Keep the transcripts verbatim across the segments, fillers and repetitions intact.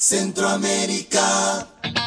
Centroamérica.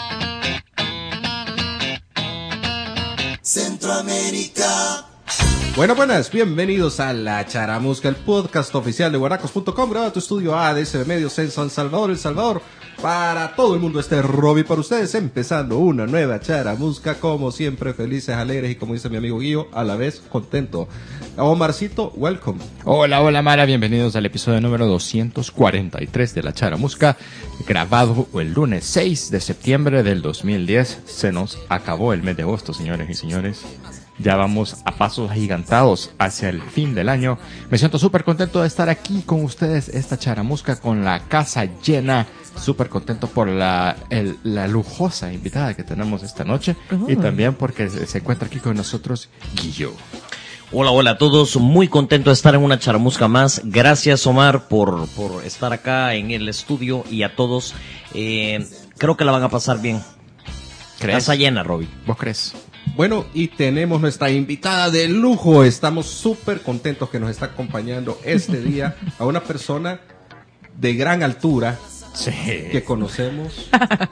Centroamérica. Bueno, buenas, bienvenidos a La Charamusca, el podcast oficial de guaracos punto com, grabado en tu estudio A D S B Medios en San Salvador, El Salvador. Para todo el mundo, este es Robbie para ustedes, empezando una nueva Charamusca, como siempre, felices, alegres y, como dice mi amigo Guillo, a la vez contento. Omarcito, welcome. Hola, hola Mara, bienvenidos al episodio número doscientos cuarenta y tres de La Charamusca, grabado el lunes seis de septiembre del dos mil diez. Se nos acabó el mes de agosto, señores y señores. Ya vamos a pasos agigantados hacia el fin del año. Me siento súper contento de estar aquí con ustedes, esta Charamusca con la casa llena. Súper contento por la, el, la lujosa invitada que tenemos esta noche. Uh-huh. Y también porque se, se encuentra aquí con nosotros Guillo. Hola, hola a todos, muy contento de estar en una Charamusca más. Gracias, Omar, por, por estar acá en el estudio, y a todos. Eh, creo que la van a pasar bien. ¿Crees? Casa llena, Robbie. ¿Vos crees? Bueno, y tenemos nuestra invitada de lujo. Estamos súper contentos que nos está acompañando este día a una persona de gran altura, sí, que conocemos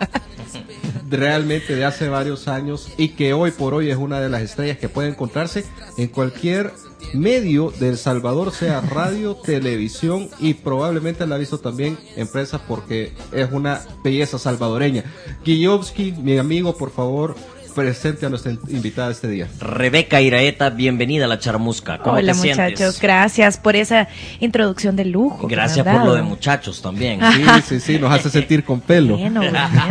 realmente de hace varios años y que hoy por hoy es una de las estrellas que puede encontrarse en cualquier medio de El Salvador, sea radio, televisión, y probablemente la ha visto también en prensa porque es una belleza salvadoreña. Guillovsky, mi amigo, por favor, presente a nuestra invitada este día. Rebeca Iraeta, bienvenida a la Charamusca. ¿Cómo Hola, te muchachos, sientes? Gracias por esa introducción de lujo. Gracias por lo de muchachos también. Sí, sí, sí, nos hace sentir con pelo. Bueno,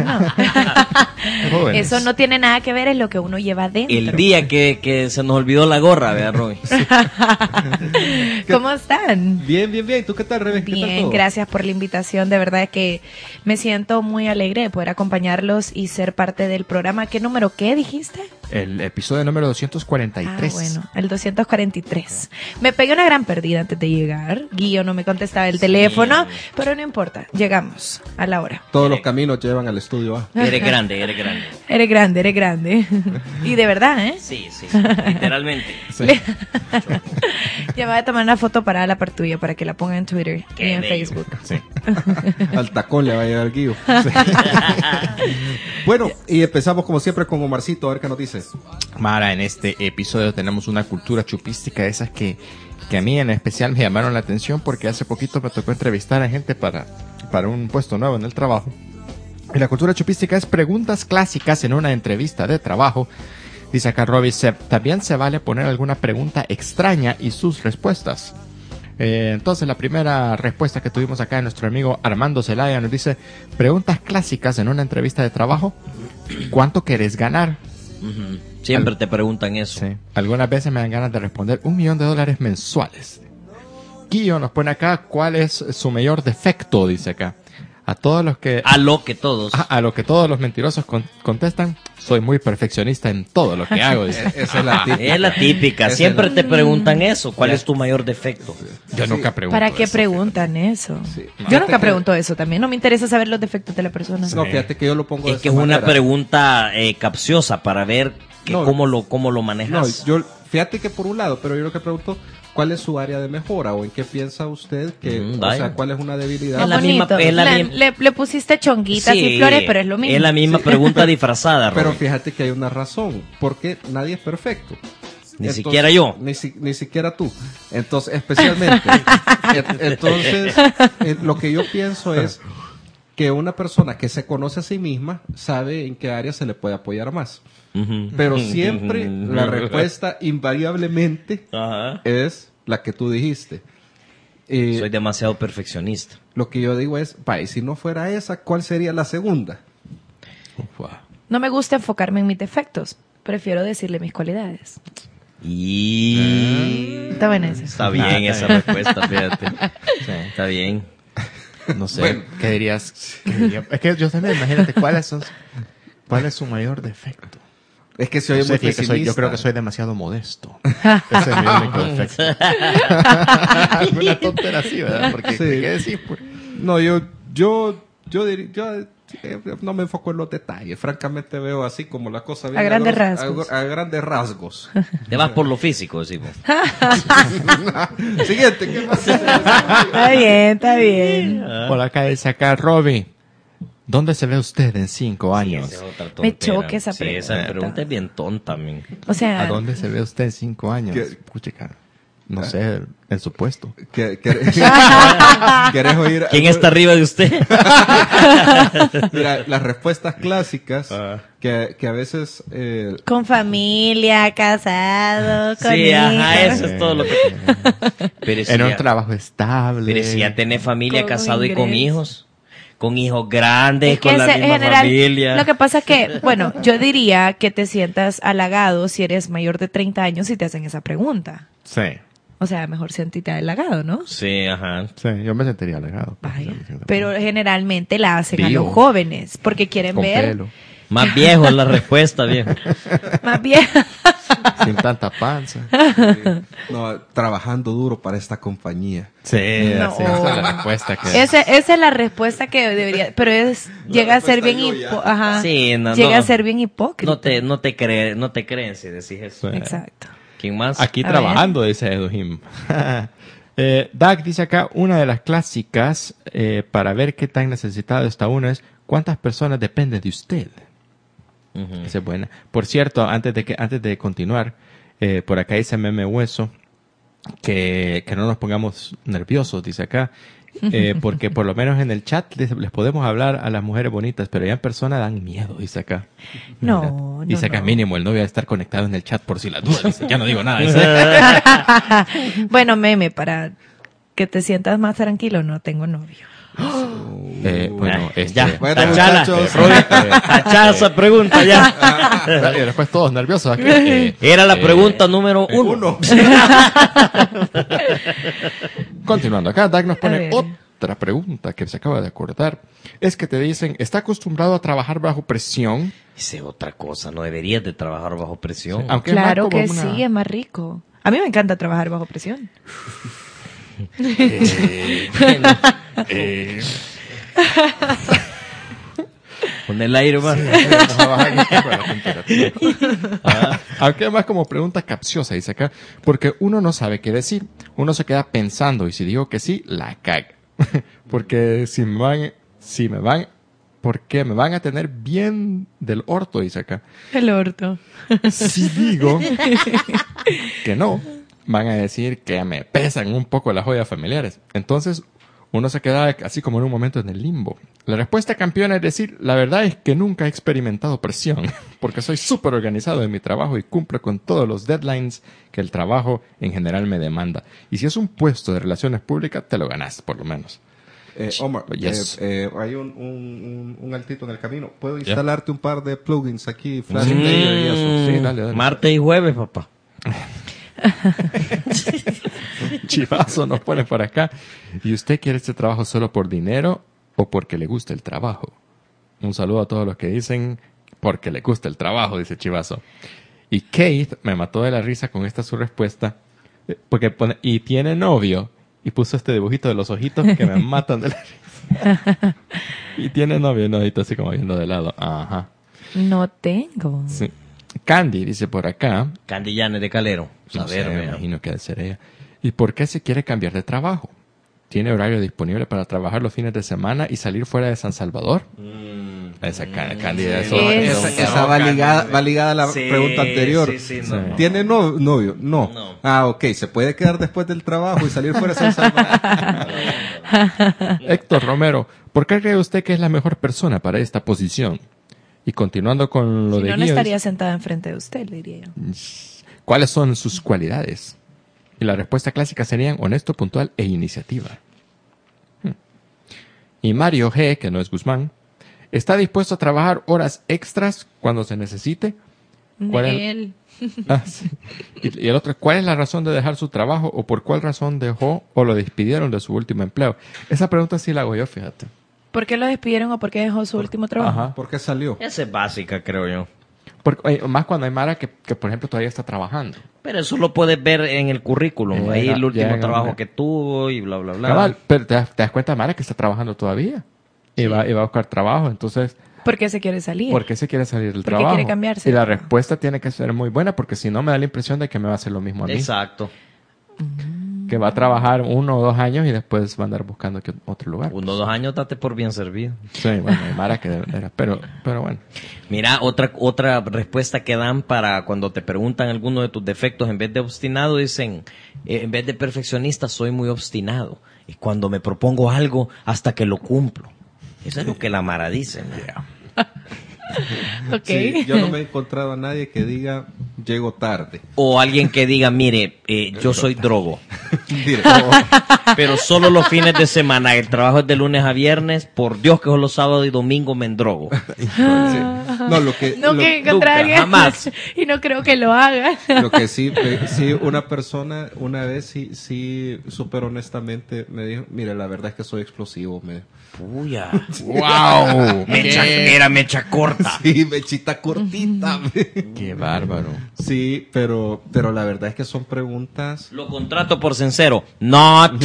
bueno. Eso no tiene nada que ver, es lo que uno lleva adentro. El día que, que se nos olvidó la gorra, ¿verdad, Robbie? ¿Cómo están? Bien, bien, bien. ¿Tú qué tal, Rebeca? Bien, gracias por la invitación. De verdad es que me siento muy alegre de poder acompañarlos y ser parte del programa. ¿Qué número qué dijiste? El episodio número doscientos cuarenta y tres. Ah, bueno, el doscientos cuarenta y tres. Me pegué una gran perdida antes de llegar. Guillo no me contestaba el sí. teléfono, pero no importa, llegamos a la hora. Todos eres, los caminos llevan al estudio A. Eres grande, eres grande. Eres grande, eres grande. Y de verdad, ¿eh? Sí, sí, literalmente. Sí. Ya me voy a tomar una foto para la par tuya para que la ponga en Twitter Qué y en bello. Facebook. Sí. Al tacón le va a llegar Guillo. Sí. Bueno, y empezamos como siempre con Omarcito, a ver qué nos dices. Mara, en este episodio tenemos una cultura chupística de esas que, que a mí en especial me llamaron la atención porque hace poquito me tocó entrevistar a gente para, para un puesto nuevo en el trabajo. Y la cultura chupística es preguntas clásicas en una entrevista de trabajo. Dice acá Robbie, se, también se vale poner alguna pregunta extraña y sus respuestas. Eh, entonces la primera respuesta que tuvimos acá de nuestro amigo Armando Zelaya nos dice: preguntas clásicas en una entrevista de trabajo. ¿Cuánto querés ganar? Uh-huh. Siempre Al- te preguntan eso. Sí. Algunas veces me dan ganas de responder un millón de dólares mensuales. Guillo nos pone acá cuál es su mayor defecto, dice acá. A todos los que... A lo que todos. A, a lo que todos los mentirosos con, contestan, soy muy perfeccionista en todo lo que hago. Dice. Esa es la típica. Es la típica. Siempre la... te preguntan eso. ¿Cuál ya. es tu mayor defecto? Yo sí. nunca pregunto ¿Para qué eso, preguntan fíjate. eso? Sí. Yo Fíjate nunca que... pregunto eso también. No me interesa saber los defectos de la persona. Sí. No, fíjate que yo lo pongo Es de que es manera. una pregunta eh, capciosa para ver que no, cómo lo cómo lo manejas. No, yo, fíjate que por un lado, pero yo lo que pregunto... ¿Cuál es su área de mejora o en qué piensa usted que, mm, o sea, cuál es una debilidad? Es la misma, es la le, le, le pusiste chonguitas sí, y flores, pero es lo mismo. Es la misma sí. pregunta disfrazada. Pero Robbie. fíjate que hay una razón, porque nadie es perfecto. Ni entonces, siquiera yo. Ni, ni siquiera tú. Entonces, especialmente. entonces, eh, lo que yo pienso es que una persona que se conoce a sí misma sabe en qué área se le puede apoyar más. Uh-huh. Pero siempre la respuesta invariablemente uh-huh. es la que tú dijiste. Eh, Soy demasiado perfeccionista. Lo que yo digo es, pa, y si no fuera esa, ¿cuál sería la segunda? No me gusta enfocarme en mis defectos. Prefiero decirle mis cualidades. Y... Está bien esa. Está bien esa respuesta, fíjate. Sí, está bien. No sé, bueno. ¿Qué dirías? ¿Qué diría? Es que yo también, imagínate, ¿cuál es, su, ¿cuál es su mayor defecto? Es que soy no muy sé, pesimista. Que soy, yo creo que soy demasiado modesto. Ese es mi único defecto. Una tontera así, ¿verdad? Porque, sí. ¿qué decís? Pues? No, yo, yo, yo diría, yo eh, no me enfoco en los detalles. Francamente veo así como la cosa bien a grandes gros, rasgos. A, a grandes rasgos. Te vas por lo físico, decimos. Siguiente, ¿qué más? Está bien, está bien. Por acá dice acá Robbie. ¿Dónde se ve usted en cinco años? Sí, esa es otra Me tontera. choca esa Sí, esa pregunta. pregunta es bien tonta, men. O sea, ¿A dónde se ve usted en cinco años? ¿Qué? Puchica, no sé, en su puesto. ¿Qué- qué- ¿Querés oír? ¿Quién está arriba de usted? Mira, las respuestas clásicas Ah. que, que a veces eh, con familia, casado, con Sí, ajá, hijos. eso es todo lo que... Pero si En un ya- trabajo estable. Pero si ya tenés familia, Con casado y con ingreso. hijos. Con hijos grandes, Es que con la ese- misma en general, familia. lo que pasa es que, bueno, yo diría que te sientas halagado si eres mayor de treinta años y te hacen esa pregunta. Sí, O sea, mejor sentirte halagado, ¿no? Sí, ajá. sí, yo me sentiría alegado. Vaya. Pero generalmente la hacen a Tío. los jóvenes porque quieren Con ver pelo, Más viejo es la respuesta, viejo. más bien. sin tanta panza. no, trabajando duro para esta compañía. Sí, No. sí, esa es la respuesta que... Ese- esa es la respuesta que debería, pero es llega a ser bien respuesta hipo- ajá. Sí, no, llega no. a ser bien hipócrita. No te, no te creen, no te creen si decís eso. Sí. Exacto. ¿Quién más? Aquí A trabajando, dice Eduhim. eh, Doug dice acá, una de las clásicas eh, para ver qué tan necesitado está uno es ¿cuántas personas dependen de usted? Ujú. Esa es buena. Por cierto, antes de que antes de continuar, eh, por acá dice Meme Hueso que, que no nos pongamos nerviosos, dice acá, eh, porque por lo menos en el chat les, les podemos hablar a las mujeres bonitas, pero ya en persona dan miedo, dice acá. No, Mira, no, dice acá no. mínimo el novio va a estar conectado en el chat por si las dudas, dice, ya no digo nada. Dice. Bueno, meme, para que te sientas más tranquilo, no tengo novio. Eh, bueno, este, Ya, Bueno, tachala. muchachos. Tachala esa pregunta ya. y después todos nerviosos aquí. Eh, Era la eh, pregunta número uno. Uno. Continuando, acá Doug nos A pone ver. otra pregunta que se acaba de acordar. Es que te dicen, ¿está acostumbrado a trabajar bajo presión? Esa es otra cosa, no deberías de trabajar bajo presión. Aunque es más Claro como que una- sí, es más rico. A mí me encanta trabajar bajo presión. Eh, eh, Con el aire más. vamos a bajar un poco la temperatura. Ah, aunque es más como pregunta capciosa, dice acá, porque uno no sabe qué decir. Uno se queda pensando y si digo que sí, la caga. Porque si me van, si me van, porque me van a tener bien del orto, dice acá. El orto. Si digo que no, van a decir que me pesan un poco las joyas familiares. Entonces, uno se queda así como en un momento en el limbo. La respuesta campeona es decir, la verdad es que nunca he experimentado presión, porque soy súper organizado en mi trabajo y cumplo con todos los deadlines que el trabajo en general me demanda. Y si es un puesto de relaciones públicas, te lo ganas, por lo menos. Eh, Omar, Yes. eh, eh, hay un, un, un, un altito en el camino. ¿Puedo instalarte un par de plugins aquí? Flash Mm. Player y eso. Sí, dale, dale. Martes y jueves, papá. Chivazo nos pone por acá. ¿Y usted quiere este trabajo solo por dinero o porque le gusta el trabajo? Un saludo a todos los que dicen porque le gusta el trabajo, dice Chivazo. Y Kate me mató de la risa con esta su respuesta. eh, Porque pone, y tiene novio. Y puso este dibujito de los ojitos que me matan de la risa. Y tiene novio, un ojito así como viendo de lado. Ajá. No tengo. Sí. Candy dice por acá. Candy Llanes de Calero. No A sé, ver, me vea. imagino que ha de ser ella. ¿Y por qué se quiere cambiar de trabajo? ¿Tiene horario disponible para trabajar los fines de semana y salir fuera de San Salvador? Esa ca- Cándida, eso, Es- Esa, eso- esa va, ligada, va ligada a la Sí, pregunta anterior. sí, sí, no, no. ¿Tiene no- novio? No. No. Ah, ok. ¿Se puede quedar después del trabajo y salir fuera de San Salvador? Héctor Romero, ¿por qué cree usted que es la mejor persona para esta posición? Y continuando con lo Si de no, no Guido, estaría sentada enfrente de usted, le diría yo. ¿cuáles son sus cualidades? Y la respuesta clásica serían honesto, puntual e iniciativa. Hmm. Y Mario G, que no es Guzmán, ¿está dispuesto a trabajar horas extras cuando se necesite? ¿Cuál es- Él. Ah, sí. y, y el otro, ¿cuál es la razón de dejar su trabajo o por cuál razón dejó o lo despidieron de su último empleo? Esa pregunta sí la hago yo, fíjate. ¿Por qué lo despidieron o por qué dejó su último trabajo? Ajá. ¿Por qué salió? Esa es básica, creo yo. Porque, oye, más cuando hay Mara que, que, por ejemplo, todavía está trabajando. Pero eso lo puedes ver en el currículum. Llega- Ahí el último llega, trabajo hombre. que tuvo y bla, bla, bla. Cabal, pero te das, te das cuenta, Mara, que está trabajando todavía. Y, va, y va a buscar trabajo. Entonces, ¿Por qué se quiere salir? ¿por qué se quiere salir del Porque trabajo? quiere cambiarse. Y la respuesta tiene que ser muy buena porque si no me da la impresión de que me va a hacer lo mismo a mí. Exacto. que va a trabajar uno o dos años y después va a andar buscando que- otro lugar. Uno o dos años date por bien servido. Sí, bueno, hay Mara que era, pero, pero bueno. Mira, otra otra respuesta que dan para cuando te preguntan alguno de tus defectos, en vez de obstinado, dicen, eh, en vez de perfeccionista, soy muy obstinado. Y cuando me propongo algo, hasta que lo cumplo. Eso es lo que la Mara dice, ¿no? Ok. Sí, yo no me he encontrado a nadie que diga llego tarde. O alguien que diga, mire, eh, yo soy drogo, Mire, pero solo los fines de semana. El trabajo es de lunes a viernes. Por Dios que solo sábado y domingo me endrogo. sí. No, lo que, No lo, que encontrar a nunca, alguien jamás. y no creo que lo haga. lo que sí, eh, sí, una persona una vez sí, sí, súper honestamente me dijo, mire, la verdad es que soy explosivo. Me, Puya. ¡Wow! Mecha, era mecha corta. sí, mechita cortita. ¡Qué bárbaro! Sí, pero, pero la verdad es que son preguntas. Lo contrato por sincero. Not.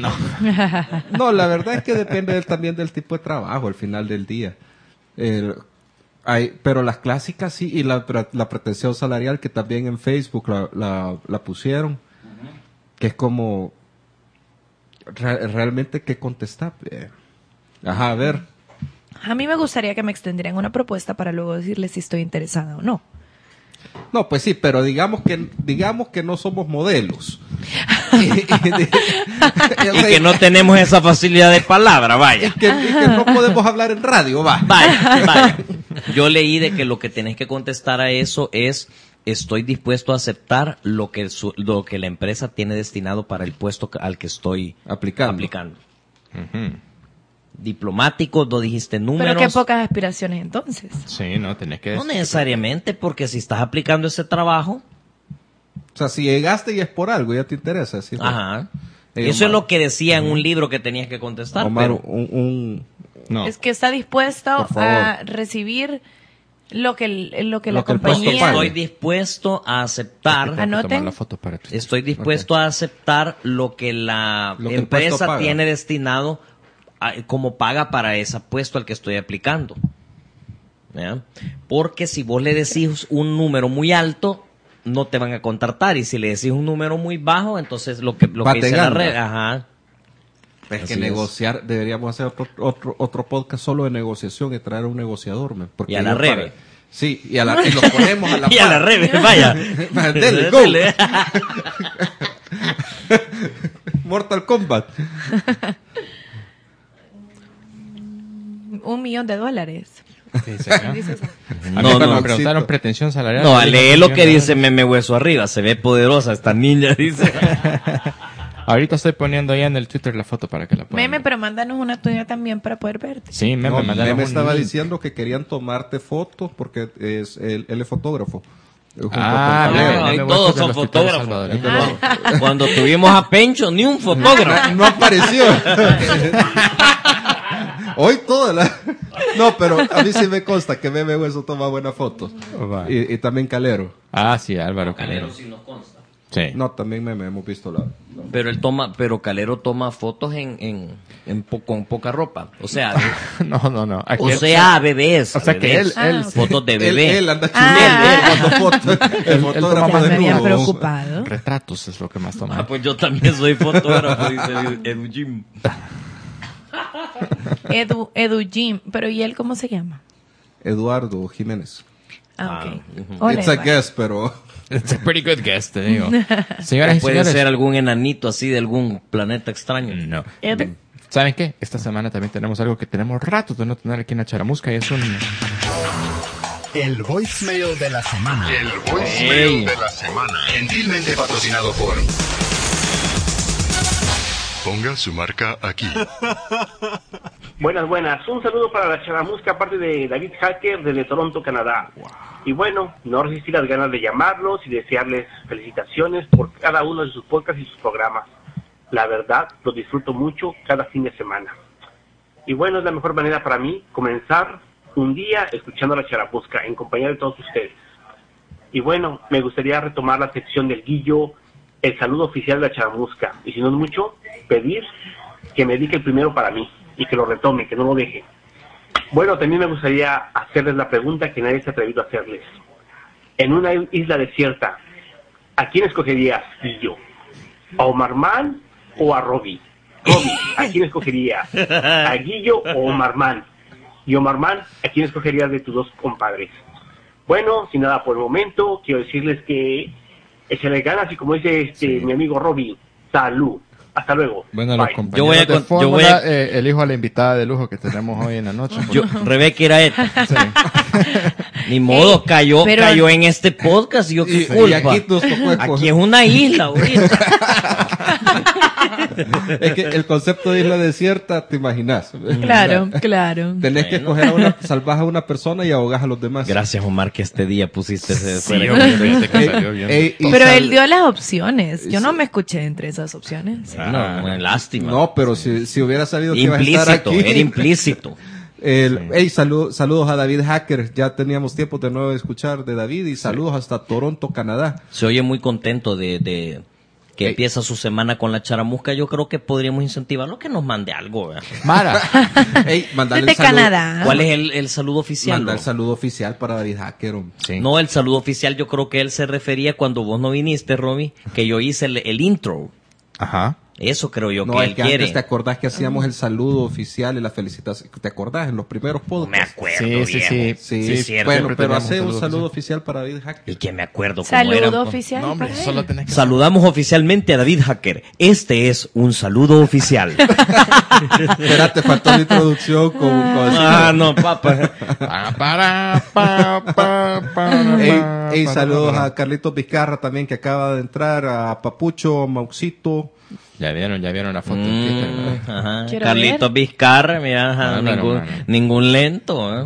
No, la verdad es que depende del- también del tipo de trabajo al final del día. El- hay, pero las clásicas sí, y la, pre- la pretensión salarial que también en Facebook la, la, la pusieron, que es como re- realmente qué contestar. Eh, Ajá, a ver. A mí me gustaría que me extendieran una propuesta para luego decirles si estoy interesada o no. No, pues sí, pero digamos que digamos que no somos modelos. y, y- Y que no tenemos esa facilidad de palabra, y vaya. que, y que no podemos hablar en radio, va. Vaya, vaya. Yo leí de que lo que tenés que contestar a eso es, estoy dispuesto a aceptar lo que, su- lo que la empresa tiene destinado para el puesto que- al que estoy Aplicando. aplicando. Ujú. Diplomático, no dijiste números. Pero qué pocas aspiraciones entonces. Sí, no, tenés que... No necesariamente, porque si estás aplicando ese trabajo, O sea, si llegaste y es por algo, ya te interesa. ¿Sí? ajá. Eh, Eso es Omar. lo que decía en un libro que tenías que contestar. Omar, pero- un, un- No. Es que está dispuesto Por favor. a recibir lo que, el- lo que Lo la que el puesto compañía... pague. estoy dispuesto a aceptar. Tengo que Anoten. tomar la foto para tu- Estoy dispuesto a aceptar lo que la Lo que el puesto empresa paga. tiene destinado a- como paga para ese puesto al que estoy aplicando. ¿Ya? Porque si vos le decís un número muy alto, no te van a contratar. Y si le decís un número muy bajo, entonces lo que, lo que dice la Bategando. red. Ajá. Es Así que es. negociar, deberíamos hacer otro, otro, otro podcast solo de negociación y traer a un negociador. man, porque Y a la yo Rebe. para- Sí, y, a la, y lo ponemos a la Y a la par. red, vaya. Dele, go. Mortal Kombat. Un millón de dólares. ¿Qué dice acá? Dice eso. A mí No, cuando no. me preguntaron pretensión salarial... No, yo digo, lee lo yo que no- dice meme hueso arriba. Se ve poderosa esta niña, dice. Ahorita estoy poniendo ya en el Twitter la foto para que la puedan Meme, ver. pero mándanos una tuya también para poder verte. Sí, me, No, me mandaron me un estaba link. diciendo que querían tomarte fotos porque es, él, él es fotógrafo. Junto Ah, con Meme, Calero. no, Meme hoy Hueso todos de son los escritores fotógrafos. salvadoreños. Cuando tuvimos a Pencho, ni un fotógrafo. No apareció. Hoy toda la... No, pero a mí sí me consta que Meme Hueso toma buenas fotos. Va. Y, y también Calero. Ah, sí, Álvaro Calero Calero. sí nos consta. Sí. No, también Meme, hemos visto la... Pero él toma, pero Calero toma fotos en, en, en po- con poca ropa. O sea, No, no, no. o Aquel- sea, bebés. O sea que bebés. él- él- fotos de Él, bebé. él anda Ah. chuleando cuando foto. El él fotógrafo toma más de Me había nudo. preocupado. Retratos es lo que más toma. Ah, pues yo también soy fotógrafo, dice Edu Jim. Edu, Edu Jim. Pero ¿y él cómo se llama? Eduardo Jiménez. Ah, ok. ujú. Hola, It's a Eduardo. guess, pero... It's a pretty good guess, te digo. Señoras y Puede señores. ser algún enanito así de algún planeta extraño. No. Edu. ¿Saben qué? Esta semana también tenemos algo que tenemos rato de no tener aquí en la Charamusca y es un... El voicemail de la semana. El voicemail de la semana. Gentilmente patrocinado por. Ponga su marca aquí. Buenas, buenas. Un saludo para la charamusca, aparte de David Hacker desde Toronto, Canadá. Y bueno, no resistí las ganas de llamarlos y desearles felicitaciones por cada uno de sus podcasts y sus programas. La verdad, los disfruto mucho cada fin de semana. Y bueno, es la mejor manera para mí comenzar un día escuchando la charamusca en compañía de todos ustedes. Y bueno, me gustaría retomar la sección del Guillo, el saludo oficial de la charamusca. Y si no es mucho, pedir que me dedique el primero para mí y que lo retome, que no lo deje. Bueno, también me gustaría hacerles la pregunta que nadie se ha atrevido a hacerles. En una isla desierta, ¿a quién escogerías, Guillo? ¿A Omarman o a Robbie? Robbie, ¿a quién escogería? ¿A Guillo o Omarman? Y Omarman, ¿a quién escogerías de tus dos compadres? Bueno, sin nada por el momento, quiero decirles que échale ganas y como dice este Sí. mi amigo Robbie, salud. Hasta luego. Bueno, los Bye. compañeros Yo voy a de con- yo fórmula, voy a- eh, elijo a la invitada de lujo que tenemos hoy en la noche. Yo, Rebeca Iraeta. Sí. Ni modo, Ey, cayó, pero- cayó en este podcast. Yo qué Y, y culpa. aquí nos tocó Aquí escoger. es una isla ahorita. Es que el concepto de isla desierta, te imaginas. Claro, claro. Tenés que Bueno. escoger a una, salvas a una persona y ahogás a los demás. Gracias, Omar, que este día pusiste ese Sí, fuera. hombre, fíjate que salió bien. Ey, y Pero sal- él dio las opciones. Yo no me escuché entre esas opciones. No, una lástima. No, pero si, si hubiera sabido que iba a estar implícito, aquí. era implícito. El, ey, salu- saludos a David Hacker. Ya teníamos tiempo de no escuchar de David y saludos hasta Toronto, Canadá. Se oye muy contento de, de que Ey. empieza su semana con la charamusca. Yo creo que podríamos incentivarlo a que nos mande algo. ¿verdad? Mara, Ey, mandale Desde el saludo. Canadá. ¿Cuál es el, el saludo oficial? Manda el no? saludo oficial para David Hacker. hombre. sí. No, el saludo oficial yo creo que él se refería cuando vos no viniste, Robbie, que yo hice el, el intro. Ajá. Eso creo yo No, que es él que quiere. antes te acordás que hacíamos el saludo oficial y la felicitación. ¿Te acordás en los primeros No podcasts? me acuerdo, Sí, sí, viejo. sí. Sí, Sí, es cierto. bueno, Siempre pero teníamos hace un saludo saludo oficial para David Y Hacker. que me acuerdo cómo Saludo era. pues. oficial. No, hombre, para él. solo tenés que... Saludamos oficialmente a David Hacker. Este es un saludo oficial. Espérate, faltó la introducción con... con ah, no, papá. Pa, para, pa, pa, pa, Ey, pa, ey, pa, saludos pa. a Carlitos Vizcarra también que acaba de entrar, a Papucho, Mauxito. Ya vieron, ya vieron la foto. en Twitter, Mm, ¿verdad? ajá. Quiero Carlitos Vizcarra, mira, ajá, Ah, bueno, ningún, bueno. ningún lento. ¿eh?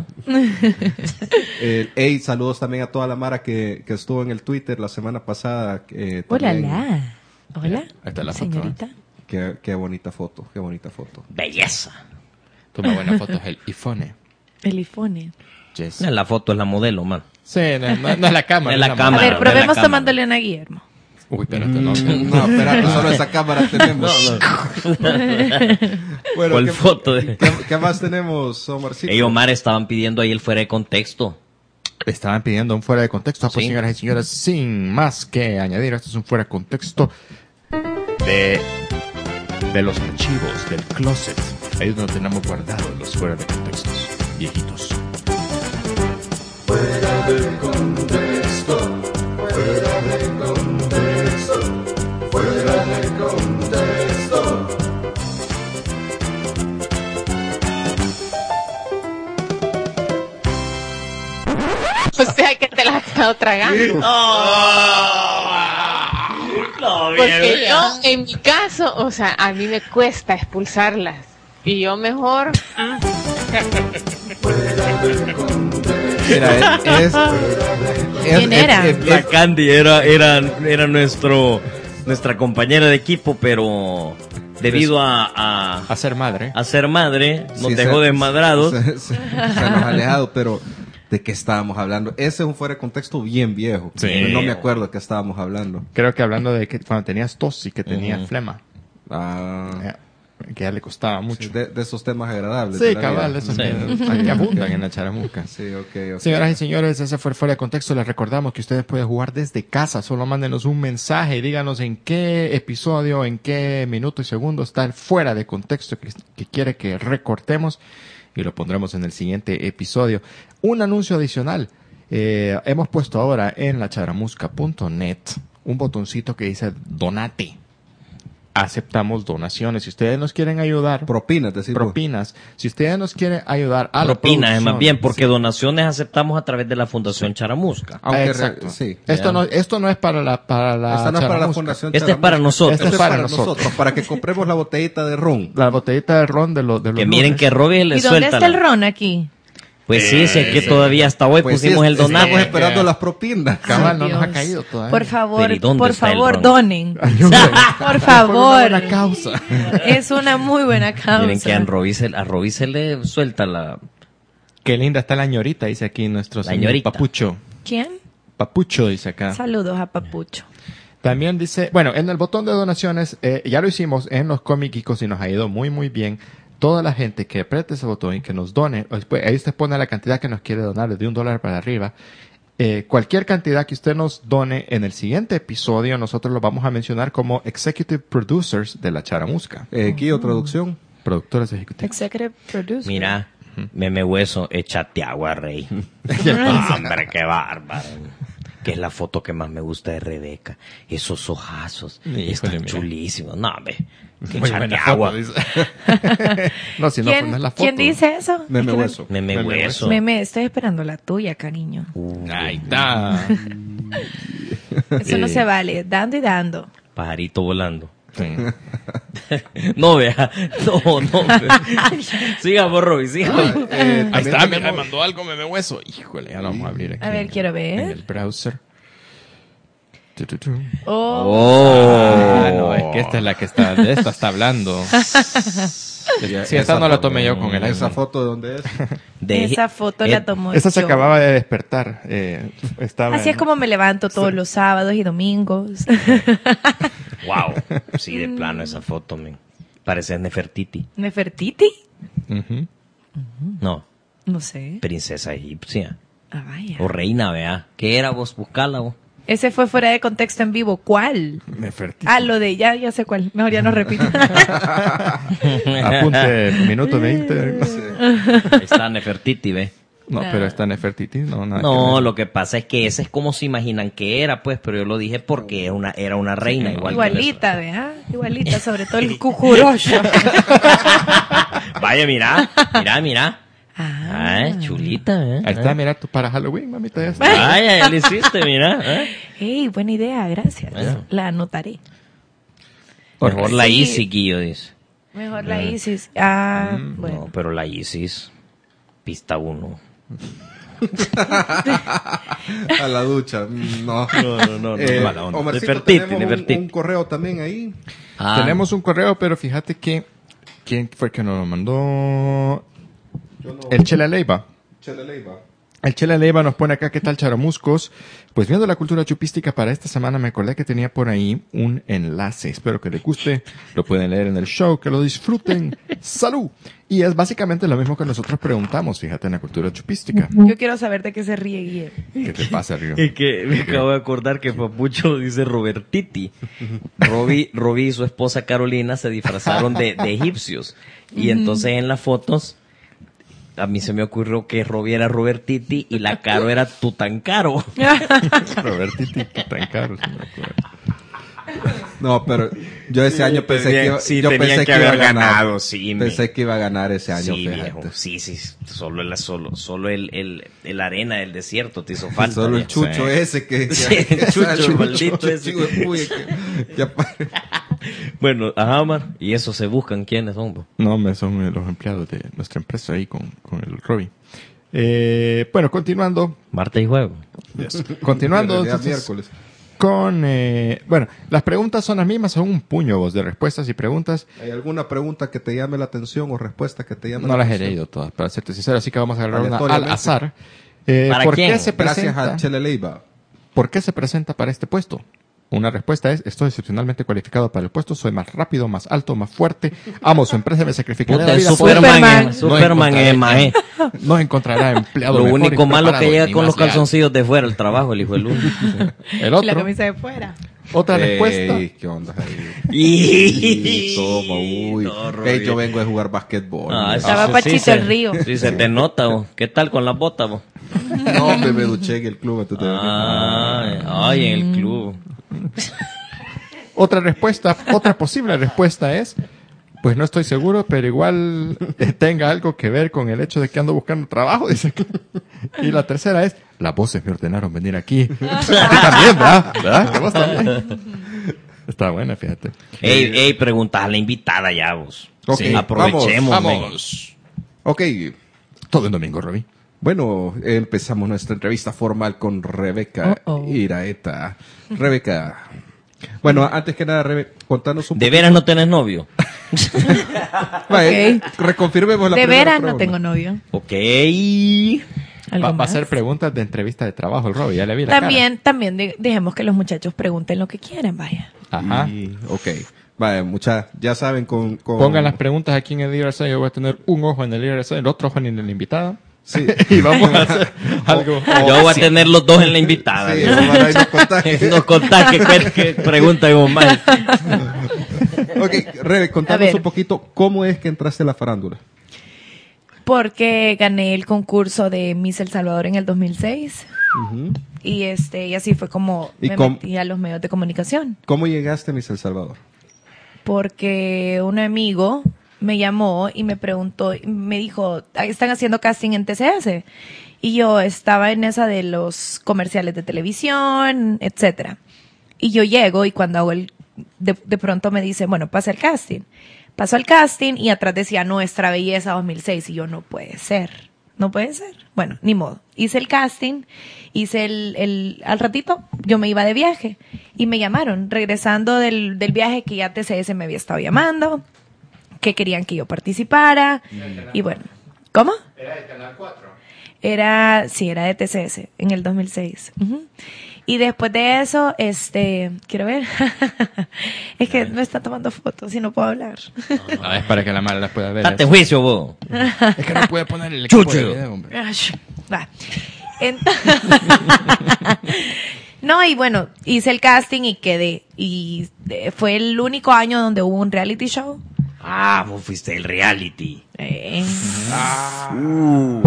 Eh, ey, saludos también a toda la mara que, que estuvo en el Twitter la semana pasada. Eh, Hola, también. la. Hola, Ahí está la foto, señorita. Qué, qué bonita foto, qué bonita foto. Belleza. Toma buena foto, es el iPhone. El iPhone. Yes. La foto es la modelo, man. Sí, no, no- no es la cámara. Es la no A cámara. ver, ve probemos la cámara. tomándole a Guillermo. Uy, espérate, no. Mm, no, espérate, solo esa cámara tenemos. Bueno, ¿Cuál ¿qué, foto? de- qué- qué más tenemos, Omarcito? Ey, Omar, estaban pidiendo ahí el fuera de contexto. Estaban pidiendo un fuera de contexto. Pues, Sí. señoras y señores, sin más que añadir, esto es un fuera de contexto de, de los archivos del closet. Ahí es donde tenemos guardados los fuera de contextos viejitos. O sea que te la has estado tragando. Porque yo, en mi caso, o sea, a mí me cuesta expulsarlas. Y yo mejor... ah, Mira, es, es- ¿Quién es- era? es- es- La Candy era, era, era nuestro, nuestra compañera de equipo, pero debido a, a, A ser madre. a ser madre, nos sí, dejó se- desmadrados. Se, se- se nos ha alejado, pero ¿de qué estábamos hablando? Ese es un fuera de contexto bien viejo. Sí. No me acuerdo de qué estábamos hablando. Creo que hablando de que cuando tenías tos y que tenías Ujú. flema, Ah, eh, que ya le costaba mucho. sí, de, de esos temas agradables. Sí, de la cabal, vida. esos Sí. que, que abundan en la charamusca. Sí, ok, ok. Señoras y señores, ese fue el fuera de contexto. Les recordamos que ustedes pueden jugar desde casa. Solo mándenos un mensaje y díganos en qué episodio, en qué minuto y segundo está el fuera de contexto que, que quiere que recortemos y lo pondremos en el siguiente episodio. Un anuncio adicional. Eh, hemos puesto ahora en la charamusca punto net un botoncito que dice donate. Aceptamos donaciones. Si ustedes nos quieren ayudar, Propinas, decir vos. propinas. Si ustedes nos quieren ayudar a la Propinas, es más producción, bien, porque sí. donaciones aceptamos a través de la Fundación Charamusca. Aunque re- Exacto. sí. Esto Ya. no, esto no es para la, para la Esta no es para la charamusca. Fundación Este es Charamusca. para nosotros. Este es Este para nosotros. Para que compremos la botellita de ron. La botellita de ron de los de los Que miren lunes. que Robbie le ¿Y dónde suelta. está el la- ron aquí? Pues sí, sí, que todavía hasta hoy Pues sí, pusimos el estamos donate. esperando las propinas. Cabal, no Ay, nos ha Dios. caído todavía. Por favor, Pero ¿y dónde por está el favor, ron? donen. Ayúdenme. Por Por favor. una causa. Es una muy buena causa. Miren que a Robbie se, a Robbie se le suelta la... Qué linda está la ñorita, dice aquí nuestro La señor ñorita. Papucho. ¿Quién? Papucho dice acá. Saludos a Papucho. También dice, bueno, en el botón de donaciones, eh, ya lo hicimos en los cómicos y nos ha ido muy, muy bien. Toda la gente que apriete ese botón y que nos done, después, ahí usted pone la cantidad que nos quiere donar, desde un dólar para arriba. Eh, cualquier cantidad que usted nos done en el siguiente episodio, nosotros lo vamos a mencionar como Executive Producers de La Charamusca. Eh, Guío, traducción. Productores ejecutivos. Executive producer. Mira, meme hueso, échate agua, rey. Hombre, qué bárbaro. Que es la foto que más me gusta de Rebeca. Esos ojazos. Híjole, Están mira. chulísimos. No, hombre. Que Muy echarte buena agua. foto, dice. No, si no ¿Quién, pones la foto. ¿Quién dice eso? Meme Es que no- hueso. Meme Meme hueso. Meme, estoy esperando la tuya, cariño. Ahí está. Eso no Sí. se vale. Dando y dando. Pajarito volando. Sí. No, vea. No, no. vea. Sigamos, Roby, sigamos. Eh, Ahí también está, mira, tenemos- mandó algo meme hueso. Híjole, ya lo vamos a abrir aquí. A ver, quiero ver. En el browser. Tu, tu, tu. Oh. Oh. Ah, no, es que esta es la que está, de esta está hablando. Ya, Sí, esa esta no la foto- tomé yo con el Esa iPhone. foto, ¿de dónde es? De- Esa foto eh, la tomó Esta se yo. acababa de despertar. Eh, estaba Así es en- como me levanto todos los sábados y domingos. Wow. Sí, de plano esa foto, men. Parece Nefertiti. ¿Nefertiti? Ujú. No, No sé. princesa egipcia. Ah, vaya. O reina, vea. ¿Qué era vos? Buscala vos. Ese fue fuera de contexto en vivo. ¿Cuál? Nefertiti. Ah, lo de ya, ya sé cuál. Mejor ya no repito. Apunte minuto veinte. Ahí está Nefertiti, ve. No, pero está Nefertiti. No, nada que No, ver. lo que pasa es que ese es como se imaginan que era, pues, pero yo lo dije porque era una, era una reina igual. que Igualita, ¿verdad? Igualita, sobre todo el cucurocho. la- Vaya, mira, mira, mira. Ah. Ay, chulita, ¿eh? Ahí está, mira tú para Halloween, mamita. Ya está. Vaya, ya lo hiciste, mira. ¿eh? Ey, buena idea, gracias. Bueno. La anotaré. Mejor la Sí. Isis, Guillo, dice. Mejor la Isis. Ah, No, bueno. pero la Isis, pista uno. A la ducha. No. No, no, no, Eh, mala onda. Omarcito, Nefertiti, tenemos un- Nefertiti. un correo también ahí. Ah, Tenemos un correo, pero fíjate que... ¿Quién fue que nos lo mandó? El Chela Leiva. Chele Leiva. El Chela Leiva nos pone acá, ¿qué tal, charamuscos? Pues viendo la cultura chupística para esta semana me acordé que tenía por ahí un enlace. Espero que les guste. Lo pueden leer en el show, que lo disfruten. ¡Salud! Y es básicamente lo mismo que nosotros preguntamos, fíjate, en la cultura chupística. Yo quiero saber de qué se ríe Guillermo. ¿Qué te pasa, Río? Es que me acabo de acordar que Papucho dice Robertiti. Roby, Roby y su esposa Carolina se disfrazaron de, de egipcios. Y entonces en las fotos, a mí se me ocurrió que Roby era Robertiti y la Caro era Tutancaro. Robertiti, qué tan caro. se me ocurre. No, pero yo ese año pensé que iba, Sí, yo tenían pensé que que iba a haber ganar. ganado, sí, me- Pensé que iba a ganar ese año, Sí, fíjate. viejo. Sí, sí. Solo, el, solo, solo el, el, el arena del desierto te hizo falta. Solo el viejo. chucho ese que... Sí, el chucho, el maldito ese. chico de puya que- ya pa- Bueno, ajá, Omar. Y eso se buscan quiénes son, po? No, me son eh, los empleados de nuestra empresa ahí con, con el Robbie. Eh, bueno, continuando. Martes y juego. Continuando. En realidad, entonces, miércoles. con, eh, bueno, las preguntas son las mismas, son un puño vos de respuestas y preguntas. ¿Hay alguna pregunta que te llame la atención o respuesta que te llame No la las he atención? leído todas, para serte sincero, así que vamos a agarrar una al Aleatoriamente. azar. Eh, ¿Para ¿Por quién? qué se Gracias presenta? a Chele Leiva. ¿Por qué se presenta para este puesto? Una respuesta es, estoy excepcionalmente cualificado para el puesto, soy más rápido, más alto, más fuerte, amo su empresa, me sacrificaré Puta, la el vida por Superman, Superman. es- Superman No es maje. No encontrará empleado Lo mejor único y malo que preparado, llega ni con los más leal. calzoncillos de fuera al trabajo, el hijo del uno. El Y la otro, camisa de fuera. otra Ey, respuesta. ¿qué onda ahí? Y Toma, uy. No, Ey, Robbie. yo vengo a jugar basquetbol. Ah, mira. Estaba sí, Pachito se- el Río. Sí, se te nota, vos. ¿Qué tal con las botas, vos? No, me, me duché en el club. entonces- Ay, ay, en el club. Otra respuesta, otra posible respuesta es, pues no estoy seguro, pero igual eh, tenga algo que ver con el hecho de que ando buscando trabajo, dice. Y la tercera es, las voces me ordenaron venir aquí. A ti también, ¿verdad? ¿Verdad? Que vos también. Está buena, fíjate. Ey, ey, preguntas a la invitada ya, vos. Ok, Sí, aprovechemos, vamos, men. Vamos. Ok, Todo el domingo, Robbie. bueno, empezamos nuestra entrevista formal con Rebeca Uh-oh. Iraeta. Rebeca. Bueno, antes que nada, Rebe, contanos un ¿De poquito. veras no tenés novio? Vale, reconfirmemos la De primera veras no pregunta. tengo novio. Ok. ¿Algo Va, va a más? hacer preguntas de entrevista de trabajo, el Robbie, ya le vi la También, también de- dejemos que los muchachos pregunten lo que quieran, vaya. cara. Ajá. Y- ok. Vale, muchas, ya saben con, con... Pongan las preguntas aquí en el I R S, yo voy a tener un ojo en el I R S, el otro ojo en el invitado. Sí. Y vamos a hacer algo. Yo voy a tener los dos en la invitada. Sí, ¿no? ojalá y nos contagie. Nos contás que, que, que pregunta de mal. Ok, Rebe, A contanos ver. un poquito cómo es que entraste a la farándula. Porque gané el concurso de Miss El Salvador en el dos mil seis. Ujú. Y este, y así fue como ¿Y me cómo- metí a los medios de comunicación. ¿Cómo llegaste a Miss El Salvador? Porque un amigo me llamó y me preguntó, me dijo, "Ahí están haciendo casting en T C S". Y yo estaba en esa de los comerciales de televisión, etcétera. Y yo llego y cuando hago el, de, de pronto me dice, bueno, pasa el casting. Pasó el casting y atrás decía Nuestra Belleza dos mil seis. Y yo, no puede ser, no puede ser. Bueno, ni modo. Hice el casting, hice el, el, al ratito yo me iba de viaje y me llamaron, regresando del, del viaje que ya T C S me había estado llamando, que querían que yo participara. Y bueno, ¿cómo? Era de Canal cuatro. Era, sí, era de T C S en el dos mil seis. Ujú. Y después de eso, este, quiero ver. Es que me está tomando fotos y no puedo hablar. No, es para que la mala las pueda ver. Date eso. juicio, vos. Es que no puede poner el equipo Chucho. de video, hombre. Ash, va. Ent- No, y bueno, hice el casting y quedé. Y eh, fue el único año donde hubo un reality show. Ah, vos fuiste el reality. Eh, Uh.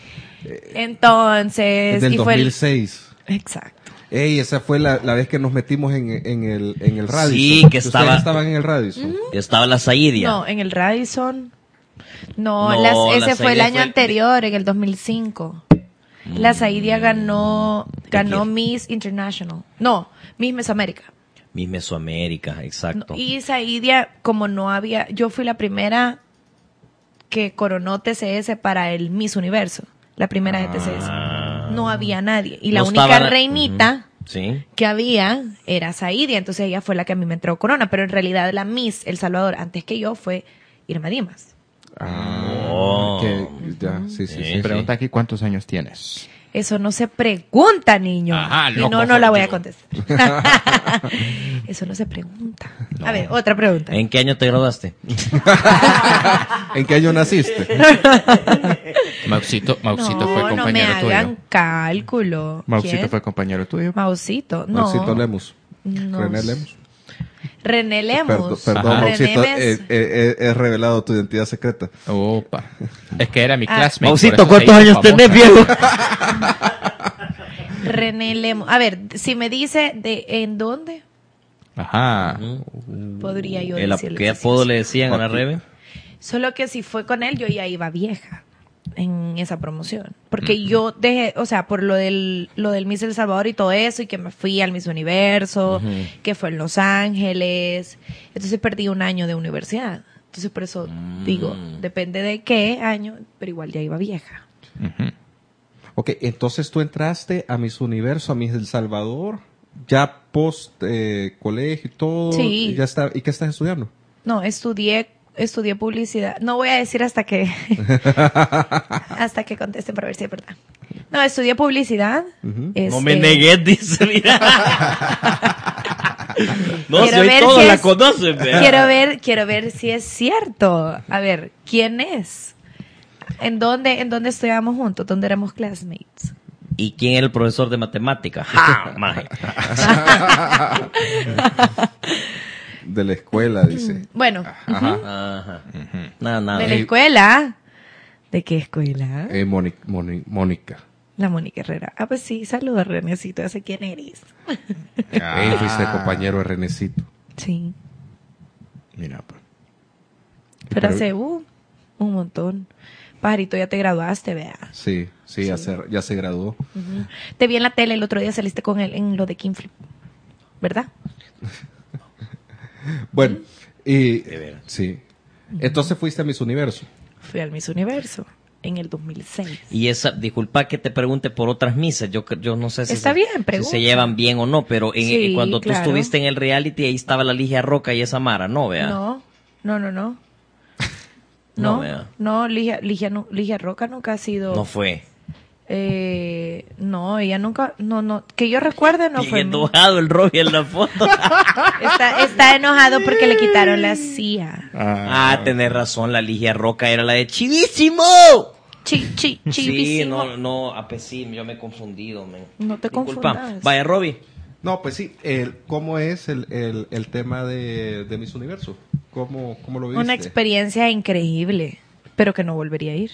Entonces, Del y fue el- dos mil seis. Exacto. Ey, esa fue la, la vez que nos metimos en, en el, en el radio. Sí, que Ustedes estaba- estaban en el radio. Estaba la Saidia. No, en el Radisson. No, No, las- la ese fue el Saidia año fue el- anterior, en el dos mil cinco. La Saidia ganó, ganó quién? Miss International. No, Miss Mesoamérica. Miss Mesoamérica, exacto. No, y Saidia, como no había, yo fui la primera que coronó T C S para el Miss Universo. La primera de T C S. No había nadie. Y la No única estaba la- reinita Sí. que había era Saidia. Entonces ella fue la que a mí me entró corona. Pero en realidad la Miss El Salvador, antes que yo, fue Irma Dimas. Ah, Oh. que, ya, sí, sí, Sí, sí. Pregunta aquí cuántos años tienes. Eso no se pregunta, niño. Ajá, y loco, no, no la voy a yo. contestar. Eso no se pregunta. A ver, otra pregunta. ¿En qué año te graduaste? ¿En qué año naciste? Mausito, Mausito no, fue no me compañero hagan tuyo. cálculo. Mausito ¿Quién? fue compañero tuyo. Mausito, no. Mausito Lemus. No. René Lemus. René Lemos. Perdón, perdón Ajá. Mausito, René he, Mes- he- he- he revelado tu identidad secreta. Opa. Es que era mi Ah. classmate. Mausito, por eso ¿cuántos se hizo años tenés, famosa. viejo? René Lemos. A ver, si me dice de en dónde, Ajá. podría yo El ap- decirle. ¿Qué que apodo sí. le decían a la Rebe? Solo que si fue con él, yo ya iba vieja en esa promoción. Porque yo dejé, o sea, por lo del, lo del Miss El Salvador y todo eso, y que me fui al Miss Universo, que fue en Los Ángeles. Entonces perdí un año de universidad. Entonces por eso digo, depende de qué año, pero igual ya iba vieja. Ujú. Ok, entonces tú entraste a Miss Universo, a Miss El Salvador, ya post eh, colegio y todo. Sí. Y, ya está, ¿y qué estás estudiando? No, estudié, estudié publicidad. No voy a decir hasta que, hasta que contesten para ver si es verdad. No, estudié publicidad. Ujú. Este, No me negues, dice, mira. No, Quiero si hoy ver todos si la es- conocen, vea. Quiero ver, quiero ver si es cierto. A ver, ¿quién es? ¿En dónde, en dónde estudiamos juntos? ¿Dónde éramos classmates? ¿Y quién era el profesor de matemáticas? ¡Ja! Maje. De la escuela, dice. Bueno, Ajá. No, nada. de la escuela. ¿De qué escuela? Eh, Móni- Móni- Mónica. La Mónica Herrera. Ah, pues sí, saludos, Renecito. Ya sé quién eres. Eh, fuiste compañero de Renecito. Sí. Mira, pues. Pero Pero- hace uh, un montón. Pajarito, ya te graduaste, vea. Sí, sí, Ya, se, ya se graduó. Ujú. Te vi en la tele el otro día, saliste con él en lo de Kingflip. ¿Verdad? Bueno, y De veras. sí. Entonces fuiste a Miss Universo. Fui al Miss Universo en el dos mil seis. Y esa, disculpa que te pregunte por otras misas, yo, yo no sé si, Está se, bien, si pregunta. se llevan bien o no, pero en, Sí, cuando tú claro. estuviste en el reality, ahí estaba la Ligia Roca y esa Mara, ¿no, vea? No, no, no, no. No, No, vea. no, Ligia, Ligia, nu- Ligia Roca nunca ha sido... No fue. Eh, no, ella nunca, no, no, que yo recuerde no Bien fue. enojado el Robbie en la foto. Está, está enojado porque le quitaron la silla. Ah, tenés razón, la Ligia Roca era la de Chivísimo. chi, chi, Sí, chivísimo. no, no, a pues sí, yo me he confundido, men. No te Disculpa. confundas. Vaya, Robbie. No, pues sí, el, ¿cómo es el, el, el tema de, de Miss Universo? ¿Cómo, cómo lo viste? Una experiencia increíble, pero que no volvería a ir.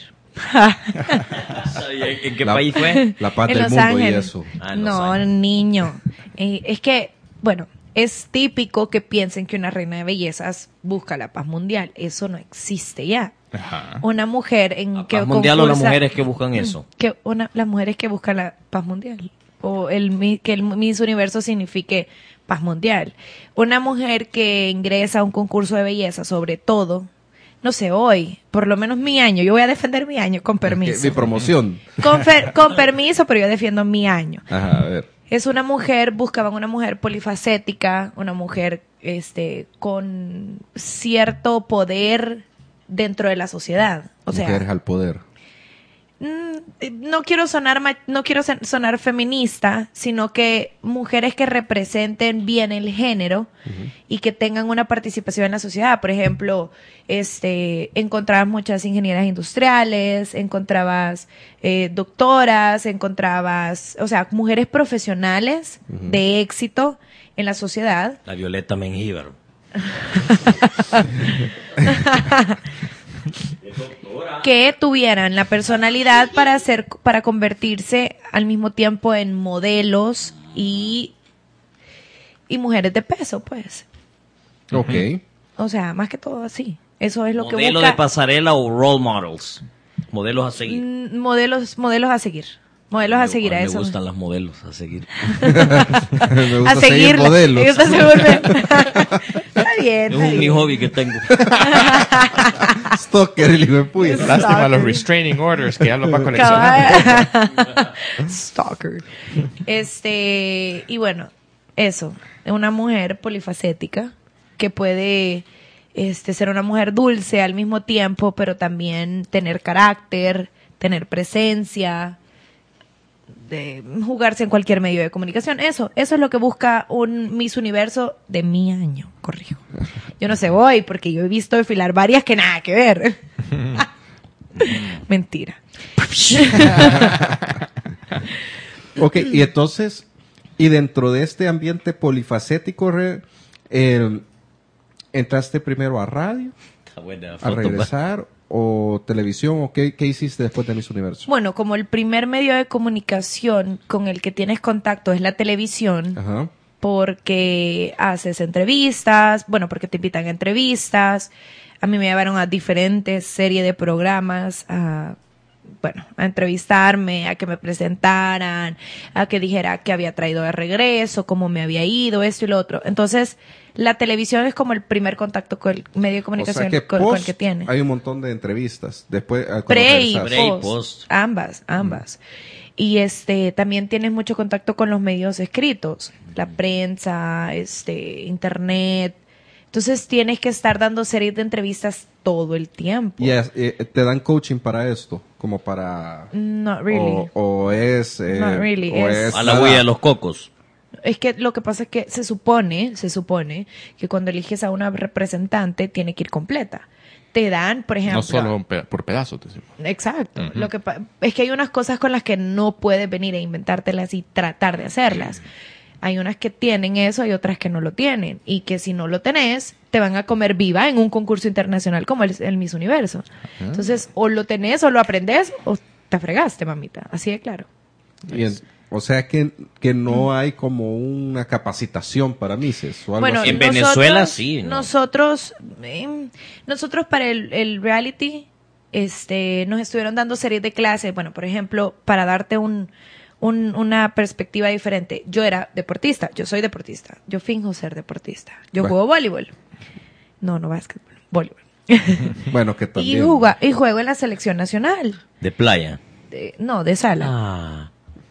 ¿En qué La- país fue? La paz En del Los mundo y Ángeles. eso. Ah, en Los No, Ángeles. niño. Eh, es que, bueno, es típico que piensen que una reina de bellezas busca la paz mundial. Eso no existe ya. Ajá. Una mujer en ¿La que paz mundial o las concursa- mujeres que buscan eso? que una, las mujeres que buscan la paz mundial o el mi- que el Miss Universo signifique paz mundial. Una mujer que ingresa a un concurso de belleza, sobre todo, no sé, hoy, por lo menos mi año, yo voy a defender mi año con permiso. Mi promoción. Con, fer- con permiso, pero yo defiendo mi año. Ajá, a ver. Es una mujer, buscaban una mujer polifacética, una mujer este con cierto poder dentro de la sociedad. O sea, Mujeres al poder. mm, no quiero sonar ma- no quiero sen- sonar feminista, sino que mujeres que representen bien el género y que tengan una participación en la sociedad. Por ejemplo, este encontrabas muchas ingenieras industriales, encontrabas eh, doctoras, encontrabas, o sea, mujeres profesionales de éxito en la sociedad. La Violeta Mengíbar. Que tuvieran la personalidad para hacer, para convertirse al mismo tiempo en modelos y, y mujeres de peso, pues. Ok. O sea, más que todo así. Eso es lo que Modelo busca. de pasarela o role models. Modelos a seguir. Mm, modelos, modelos a seguir. Modelos a seguir a, me eso. gustan las modelos a seguir. Me gusta A seguir seguir. modelos. Está bien, Es está un mi bien. hobby que tengo. Stalker, el hijo de puya. Lástima los restraining orders que ya los va coleccionando. Cabal. Stalker. Este, y bueno, eso. Una mujer polifacética que puede este, ser una mujer dulce al mismo tiempo, pero también tener carácter, tener presencia, de jugarse en cualquier medio de comunicación. Eso, eso es lo que busca un Miss Universo de mi año, corrijo. Yo no sé voy, porque yo he visto desfilar varias que nada que ver. Mentira. Ok, y entonces, y dentro de este ambiente polifacético, re- eh, ¿entraste primero a radio, Está buena la a foto, pa. regresar, o televisión, o qué, qué hiciste después de Miss Universo? Bueno, como el primer medio de comunicación con el que tienes contacto es la televisión, Ajá. porque haces entrevistas, bueno, porque te invitan a entrevistas. A mí me llevaron a diferentes series de programas, a, bueno, a entrevistarme, a que me presentaran, a que dijera que había traído de regreso, cómo me había ido, esto y lo otro. Entonces, la televisión es como el primer contacto con el medio de O sea comunicación que con, con el post que tiene. hay un montón de entrevistas. Después, ah, cuando Pre y regresas. Pre y post. post. Ambas, ambas. Y este también tienes mucho contacto con los medios escritos, la prensa, este, internet. Entonces tienes que estar dando series de entrevistas todo el tiempo. Y es- eh, te dan coaching para esto, como para... Not really. O, o es... eh, Not really, o es- es A la nada. huella de los cocos. Es que lo que pasa es que se supone, se supone que cuando eliges a una representante tiene que ir completa. Te dan, por ejemplo, No solo un peda- por pedazos. te decimos. exacto. Lo que pa- es que hay unas cosas con las que no puedes venir a inventártelas y tratar de hacerlas. Hay unas que tienen eso y otras que no lo tienen. Y que si no lo tenés, te van a comer viva en un concurso internacional como el, el Miss Universo. Entonces, o lo tenés o lo aprendés o te fregaste, mamita. Así de claro. Y en- o sea que, que no hay como una capacitación para Misses o algo Bueno, así. En nosotros- Venezuela sí, ¿no? Nosotros, eh, nosotros para el, el reality, este, nos estuvieron dando series de clases. Bueno, por ejemplo, para darte un, un- una perspectiva diferente. Yo era deportista, yo soy deportista. Yo finjo ser deportista. Yo Bueno. juego voleibol. No, no básquetbol, voleibol. Bueno, que Y, también... juga- y juego en la selección nacional. De playa. De- no, de sala. Ah.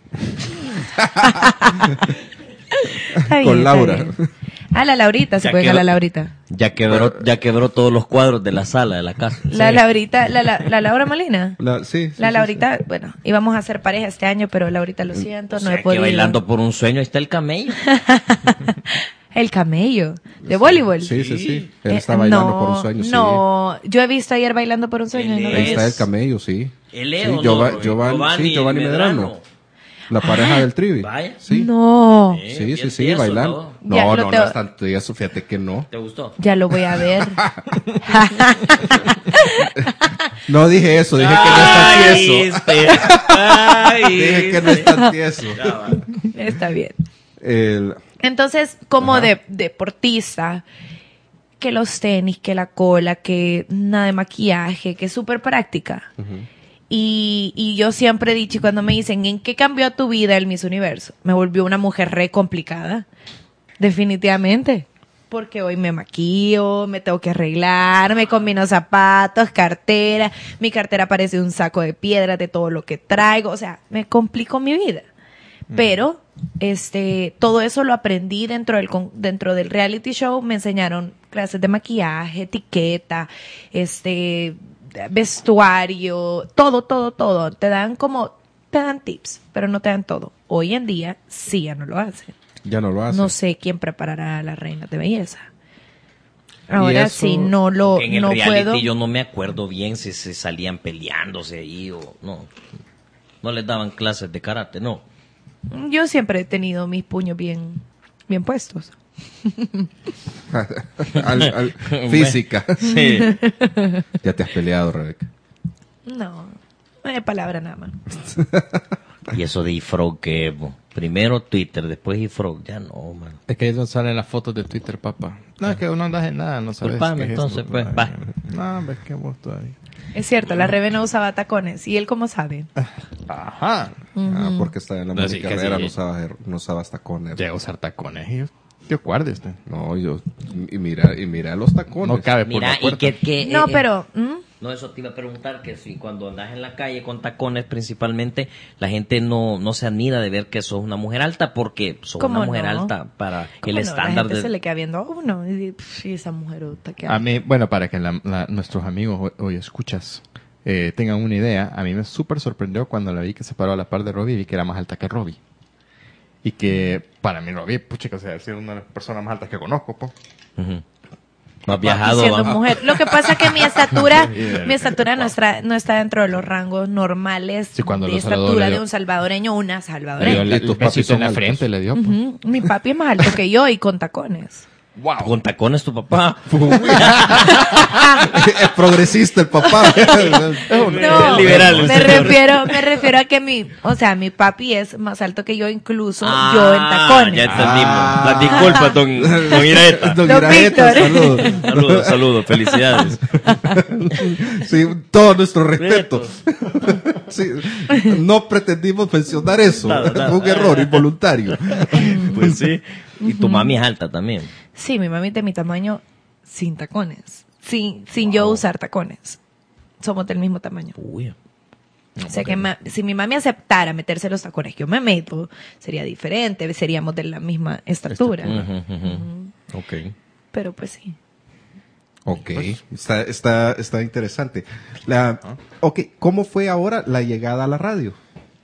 Está bien, Con está Laura. bien. A la Laurita, se Ya puede quedó- a la Laurita. Ya quebró, ya quebró todos los cuadros de la sala de la casa. La Laurita, la, la, la Laura Molina. La, sí, sí, La sí, Laurita, bueno, íbamos a ser pareja este año, pero Laurita, lo siento, O no sea, he que podido. bailando por un sueño, ahí está el camello. El camello, de voleibol. Sí, sí, sí. Él Eh, está bailando no, por un sueño, sí. No, yo he visto ayer bailando por un sueño. y no Él Ahí lo he está el visto. camello, sí. Él es, Sí, ¿o no, Giova- Robbie? Giovanni, Giovanni sí, Giovanni Medrano. Medrano. La pareja del Trivi. Vaya. Sí. No, Eh, Sí, bien sí, sí, tieso, bailando. ¿no? Ya, No, lo no, te- no es tanto eso, fíjate que no. ¿Te gustó? ya lo voy a ver. No dije eso, dije que no es tan tieso. este. Ay, Dije que no es tan tieso. Ya va. Está bien. El, Entonces, como Ajá. de deportista, que los tenis, que la cola, que nada de maquillaje, que es súper práctica. y, y yo siempre he dicho, y cuando me dicen, ¿en qué cambió tu vida el Miss Universo? Me volvió una mujer re complicada. Definitivamente. Porque hoy me maquillo, me tengo que arreglar, me combino zapatos, cartera. Mi cartera parece un saco de piedras de todo lo que traigo. O sea, me complicó mi vida. Pero este todo eso lo aprendí dentro del con- dentro del reality show. Me enseñaron clases de maquillaje, etiqueta, este vestuario, todo, todo, todo. Te dan como, te dan tips, pero no te dan todo. Hoy en día sí ya no lo hacen. ya no lo hace. No sé quién preparará a las reinas de belleza. Ahora eso- sí no lo Que en el no reality puedo. yo no me acuerdo bien si se salían peleándose ahí o no. No les daban clases de karate, no. Yo siempre he tenido mis puños bien bien puestos. Al- al- física. Sí. Ya te has peleado, Rebeca. No, no hay palabra nada más. Y eso de iFrog que bo, primero Twitter, después iFrog, ya no, man. Es que ahí no salen las fotos de Twitter, papá. No, es que uno no hace nada, no sabes. Disculpame, qué es entonces, esto. pues, Ay, va. No, ves que vos todavía. Es cierto, la Rebe no usaba tacones. ¿Y él cómo sabe? Ajá. Ah, porque está en la No, sí, Mónica casi- Herrera, no usaba, no usaba tacones. Llega a usar tacones y yo, yo guarde este. No, yo, y mira, y mira los tacones. No cabe por Mira, la y puerta. que, que No, eh, eh, pero... ¿mm? no, eso te iba a preguntar, que si cuando andas en la calle con tacones principalmente, la gente no, no se admira de ver que sos una mujer alta porque sos ¿Cómo una mujer no? alta para ¿Cómo el no? estándar La gente de... se le queda viendo a uno y dice, "Pff, y esa mujerota que A mí, bueno, para que la- la- nuestros amigos hoy, hoy escuchas eh, tengan una idea, a mí me súper sorprendió cuando la vi que se paró a la par de Robbie y vi que era más alta que Robbie. Y que para mí Robbie, pucha, que sea, es una de las personas más altas que conozco, po. Ujú. No has viajado, siendo va. mujer. Lo que pasa es que mi estatura, Yeah. mi estatura no está, no está dentro de los rangos normales Sí, cuando de lo saludó, estatura le dio- de un salvadoreño o una Le dio salvadoreña. la- Y tus el papis besito son en la altos. frente, le dio. po. Ujú. Mi papi es más alto que yo y con tacones. Con tacones tu papá. Es progresista el papá. No, liberal, me usted. refiero, me refiero a que mi, o sea, mi papi es más alto que yo, incluso Ah, yo en tacones. Ya entendimos. Ah. Las disculpas, don, don Iraeta. Don Don Iraeta, Víctor. saludos. Saludos, saludos, felicidades. Sí, todo nuestro respeto. Sí, no pretendimos mencionar eso. Claro, claro. Fue un error involuntario. Pues sí. Y tu mami es alta también. Sí, mi mami es de mi tamaño sin tacones, sin, sin yo usar tacones. Somos del mismo tamaño. Uy. O sea que ma- si mi mami aceptara meterse los tacones que yo me meto, sería diferente, seríamos de la misma estatura. Ujú, ujú. Ok. Pero pues sí. Ok, está, está, está interesante. La, ok, ¿cómo fue ahora la llegada a la radio?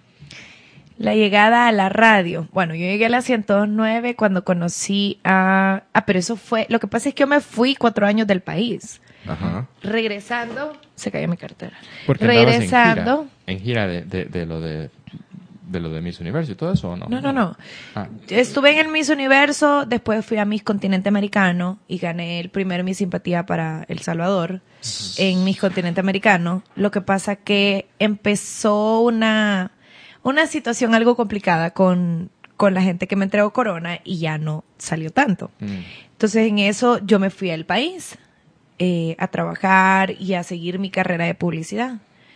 La llegada a la radio. Bueno, yo llegué a la ciento dos punto nueve cuando conocí a... Ah, pero eso fue... Lo que pasa es que yo me fui cuatro años del país. Ajá. Regresando... Se cayó mi cartera. Porque andabas Regresando... en gira, en gira de, de, de lo de de lo de Miss Universo y todo eso, ¿o no? No, no, no. Ah. Estuve en el Miss Universo, después fui a Miss Continente Americano y gané el primer Miss Simpatía para El Salvador en Miss Continente Americano. Lo que pasa que empezó una, una situación algo complicada con, con la gente que me entregó corona y ya no salió tanto. Mm. Entonces en eso yo me fui al país eh, a trabajar y a seguir mi carrera de publicidad.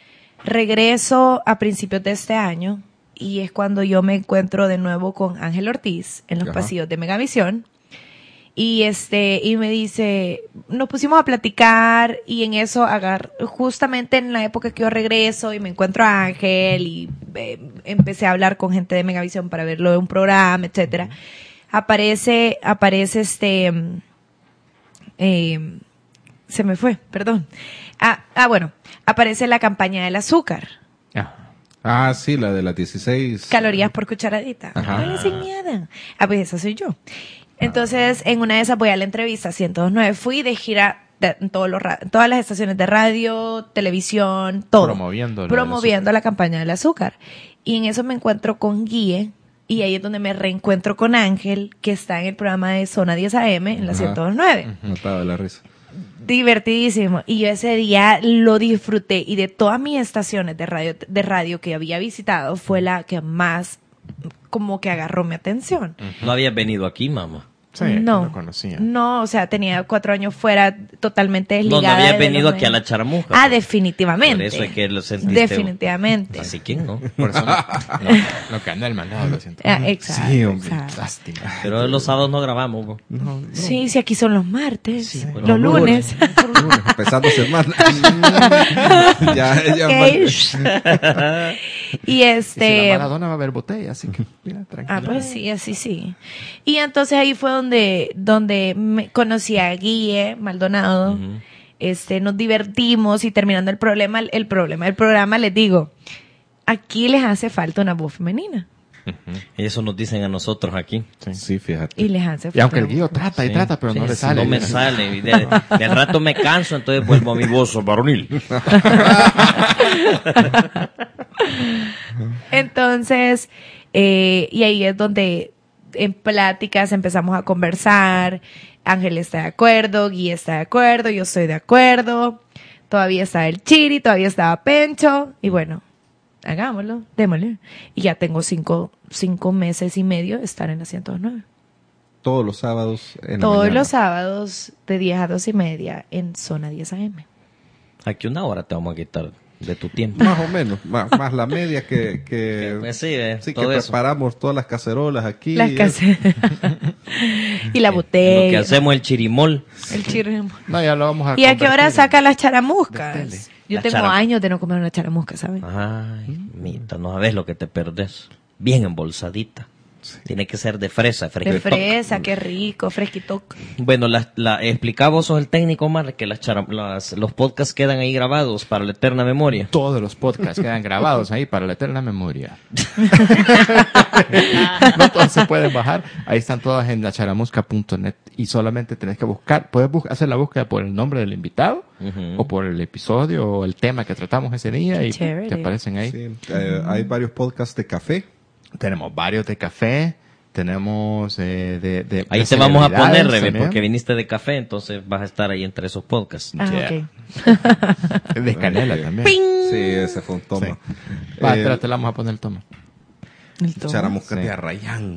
Regreso a principios de este año y es cuando yo me encuentro de nuevo con Ángel Ortiz en los Ajá. pasillos de Megavisión. Y este, y me dice, nos pusimos a platicar y en eso agar, justamente en la época que yo regreso y me encuentro a Ángel y eh, empecé a hablar con gente de Megavisión para verlo de un programa, etcétera. Aparece, aparece este, mm, eh, se me fue, perdón. Ah, ah, bueno, aparece la campaña del azúcar. Ah. Ah, sí, la de las dieciséis. Calorías por cucharadita. Ajá. Hola, sin miedo. Ah, pues esa soy yo. Entonces, en una de esas voy a la entrevista ciento dos punto nueve. Fui de gira de, en todos los, ra- todas las estaciones de radio, televisión, todo. Promoviendo lo del Promoviendo la campaña del azúcar. Y en eso me encuentro con Guille. Y ahí es donde me reencuentro con Ángel, que está en el programa de Zona diez A M en la Ajá. ciento dos punto nueve. Mataba de la risa. Divertidísimo. Y yo ese día lo disfruté. Y de todas mis estaciones de radio, de radio que había visitado, fue la que más como que agarró mi atención. No habías venido aquí, mamá. Sí, no, lo conocía. no, o sea, tenía cuatro años fuera, totalmente No, desligada. no habías de venido los aquí a la medios. charamuja. Ah, pues. definitivamente. Por eso es que lo sentiste. Definitivamente. Así que no. Por eso no, no, lo que anda el mandado, lo siento. Ah, exacto. Sí, hombre. exacto. Lástima. Pero los sábados no grabamos. po. Sí, sí, aquí son los martes, bueno, los los lunes. Empezando semana. ya, ya. Ok. Y Y si este. la Maradona va a haber botella, así que, mira, tranquilo. Ah, pues sí, así sí. Y entonces ahí fue donde, donde me conocí a Guille Maldonado. Este, nos divertimos y terminando el problema, el problema del programa, les digo, aquí les hace falta una voz femenina. Y eso nos dicen a nosotros aquí. Sí, fíjate. Y les hace falta. Y aunque el una guío voz trata y Sí. trata, pero Sí, no le sí, sale. No me sale. Y de, de rato me canso, entonces vuelvo a mi voz varonil. Entonces, eh, y ahí es donde en pláticas empezamos a conversar. Ángel está de acuerdo, Guille está de acuerdo, yo estoy de acuerdo. Todavía está el Chiri, todavía estaba Pencho. Y bueno, hagámoslo, démosle. Y ya tengo cinco, cinco meses y medio de estar en la ciento nueve. Todos los sábados en la Todos mañana. los sábados de diez a dos y media en Zona diez A M. Aquí una hora te vamos a quitar de tu tiempo. Más o menos, más, más la media que, que, Pues sí, eh, sí, que todo eso. preparamos todas las cacerolas aquí. Las casas. Y la Lo que botella. hacemos el chirimol. El chiri. No, ya lo vamos a ¿Y a qué hora convertir saca las de charamuscas? tele. Yo La tengo charam- años de no comer una charamusca, ¿sabes? Ay, mita, no sabes lo que te perdés. Bien embolsadita. Tiene que ser de fresa, De fresquito. fresa, qué rico, fresquito. Bueno, la, la, explicaba, vos sos el técnico, Omar, que las, charam- las los podcasts quedan ahí grabados para la eterna memoria. Todos los podcasts quedan grabados ahí para la eterna memoria. No todos se pueden bajar. Ahí están todas en la charamusca punto net y solamente tenés que buscar, puedes bus- hacer la búsqueda por el nombre del invitado Ujú. o por el episodio o el tema que tratamos ese día Qué y chévere. te aparecen ahí. Sí, eh, hay varios podcasts de café. Tenemos varios de café, tenemos eh, de, de Ahí de te vamos a poner, celebridades Rebe, también. porque viniste de café, entonces vas a estar ahí entre esos podcasts. Ah, Yeah. ok. De canela también. Sí, ese fue un toma. Sí. Va, Eh, espérate, le vamos a poner el toma. El tomo. Charamusca Sí. de Arrayán.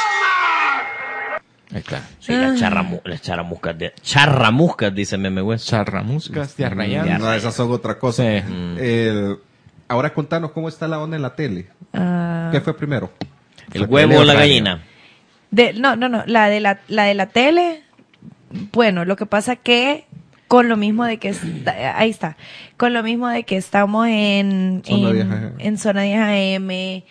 Ahí está. Sí, la charramu las charramuscas, de, charramuscas, dice Meme West. Charramuscas de Arrayán. No, esas son otra cosa. Sí. Eh, ahora contanos cómo está la onda en la tele. Ah, ¿Qué fue primero? El huevo o la gallina. de, no, no, no. La de la, la de la tele, bueno, lo que pasa que con lo mismo de que está- ahí está, con lo mismo de que estamos en Zona en, diez A M. en zona diez A M,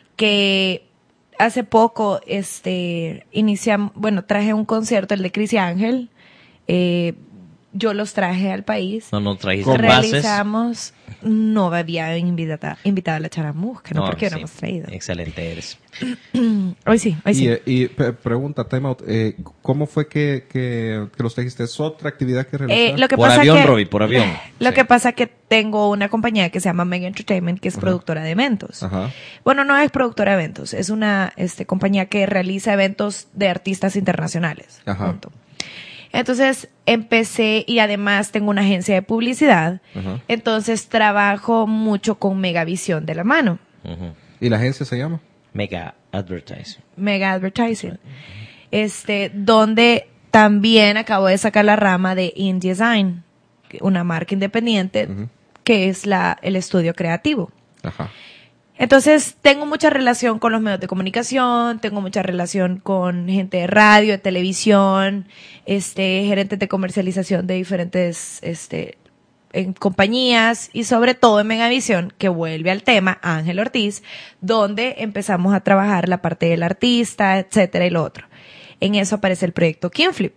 que hace poco este iniciamos, bueno, traje un concierto, el de Cris y Ángel, eh, yo los traje al país. No, no trajiste bases. Realizamos, no había invitada, invitada a la charamusca, ¿no? Porque no sí. hemos traído. Excelente eres. Hoy sí, hoy sí. Y, eh, y pe- pregunta, time out, eh, ¿cómo fue que, que, que los trajiste? ¿Es otra actividad que Eh, realizaste? lo que Por pasa avión, que, Robbie, por avión. Lo Sí. que pasa que tengo una compañía que se llama Mega Entertainment, que es productora de eventos. Ajá. Bueno, no es productora de eventos, es una este, compañía que realiza eventos de artistas internacionales. Ajá. Punto. Entonces empecé y además tengo una agencia de publicidad, Ajá. entonces trabajo mucho con Megavisión de la mano, Ujú. ¿Y la agencia se llama? Mega advertising. Mega Advertising, este, donde también acabo de sacar la rama de InDesign, una marca independiente Ujú. que es la, el estudio creativo. Ajá. Entonces, tengo mucha relación con los medios de comunicación, tengo mucha relación con gente de radio, de televisión, este, gerentes de comercialización de diferentes, este, en compañías y sobre todo en Megavisión, que vuelve al tema, Ángel Ortiz, donde empezamos a trabajar la parte del artista, etcétera, y lo otro. En eso aparece el proyecto Kinflip,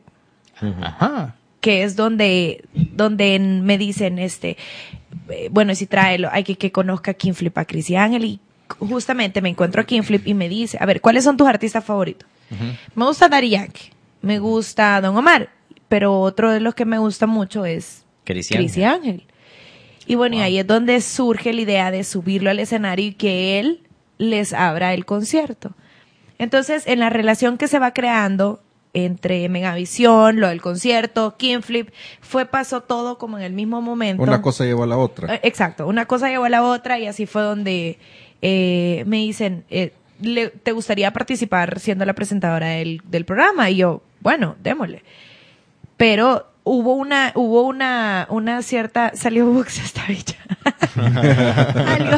Ajá. que es donde, donde me dicen, este, eh, bueno, si tráelo, hay que que conozca a Kinflip a Cris y Ángel, y justamente me encuentro a Kinflip y me dice, a ver, ¿cuáles son tus artistas favoritos? Me gusta Daddy Yankee. me gusta Don Omar, pero otro de los que me gusta mucho es Cris Cris y Ángel. Y bueno, wow. y ahí es donde surge la idea de subirlo al escenario y que él les abra el concierto. Entonces, en la relación que se va creando entre Megavisión, lo del concierto, Kinflip, fue, pasó todo como en el mismo momento. Una cosa llevó a la otra. Eh, exacto, una cosa llevó a la otra y así fue donde eh, me dicen, eh, le, ¿te gustaría participar siendo la presentadora del, del programa? Y yo, bueno, démosle. Pero hubo una, hubo una, una cierta, salió box esta bicha. Algo.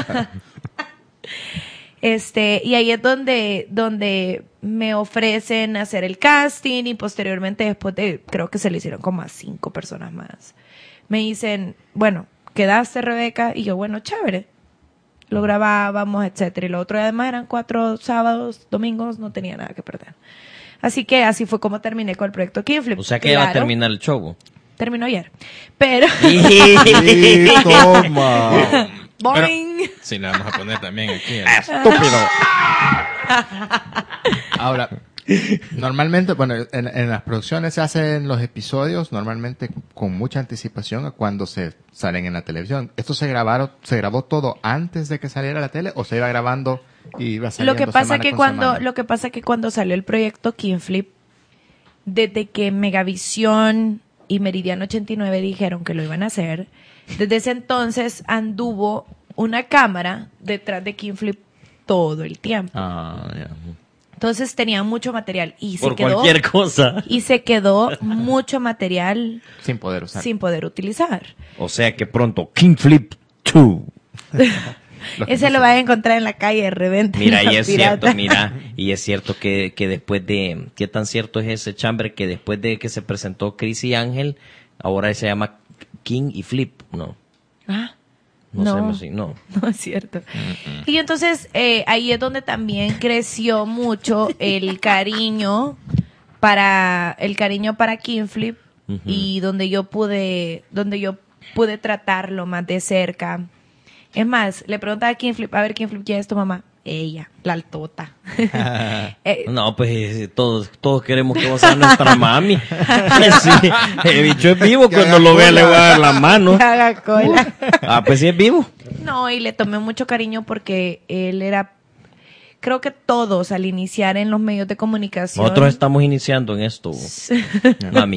Este, y ahí es donde, donde me ofrecen hacer el casting y posteriormente después de, creo que se le hicieron como a cinco personas más. Me dicen, bueno, ¿quedaste, Rebeca? Y yo, bueno, chévere. Lo grabábamos, etcétera. Y lo otro, además eran cuatro sábados, domingos, no tenía nada que perder. Así que así fue como terminé con el proyecto Kinflip. O sea que claro, ya va a terminar el show. Terminó ayer. Pero... Sí, toma. Boing. Pero, sí, le vamos a poner también aquí. El... ¡Estúpido! Ahora, normalmente, bueno, en, en las producciones se hacen los episodios normalmente con mucha anticipación a cuando se salen en la televisión. ¿Esto se grabaron, se grabó todo antes de que saliera a la tele o se iba grabando y iba saliendo Lo que pasa semana que con cuando, semana? lo que pasa que cuando salió el proyecto Kinflip, desde que Megavisión y Meridiano ochenta y nueve dijeron que lo iban a hacer, desde ese entonces anduvo una cámara detrás de Kinflip todo el tiempo. Ah, ya. Entonces tenía mucho material y Por se quedó cualquier cosa. y se quedó mucho material Sin poder usar. sin poder utilizar. O sea que pronto Kinflip dos. Ese lo vas a encontrar en la calle de reventa. Mira, en y la es pirata. cierto, mira, y es cierto que, que después de, ¿qué tan cierto es ese chambre? Que después de que se presentó Cris y Ángel, ahora se llama King y Flip, ¿no? Ah, No, no, sé, no sé, no. no es cierto. Y entonces eh, ahí es donde también creció mucho el cariño para el cariño para Kinflip Ujú. y donde yo pude donde yo pude tratarlo más de cerca. Es más, le preguntaba a Kinflip, a ver, Kinflip, ¿quién es tu mamá? Ella, la altota. Eh, No, pues eh, todos, todos queremos que vos seas nuestra mami. Sí, el bicho es vivo, Que cuando haga lo vea cola. le voy a dar la mano. que haga cola. Ah, pues sí es vivo. No, y le tomé mucho cariño porque él era, creo que todos al iniciar en los medios de comunicación. Nosotros estamos iniciando en esto, mami.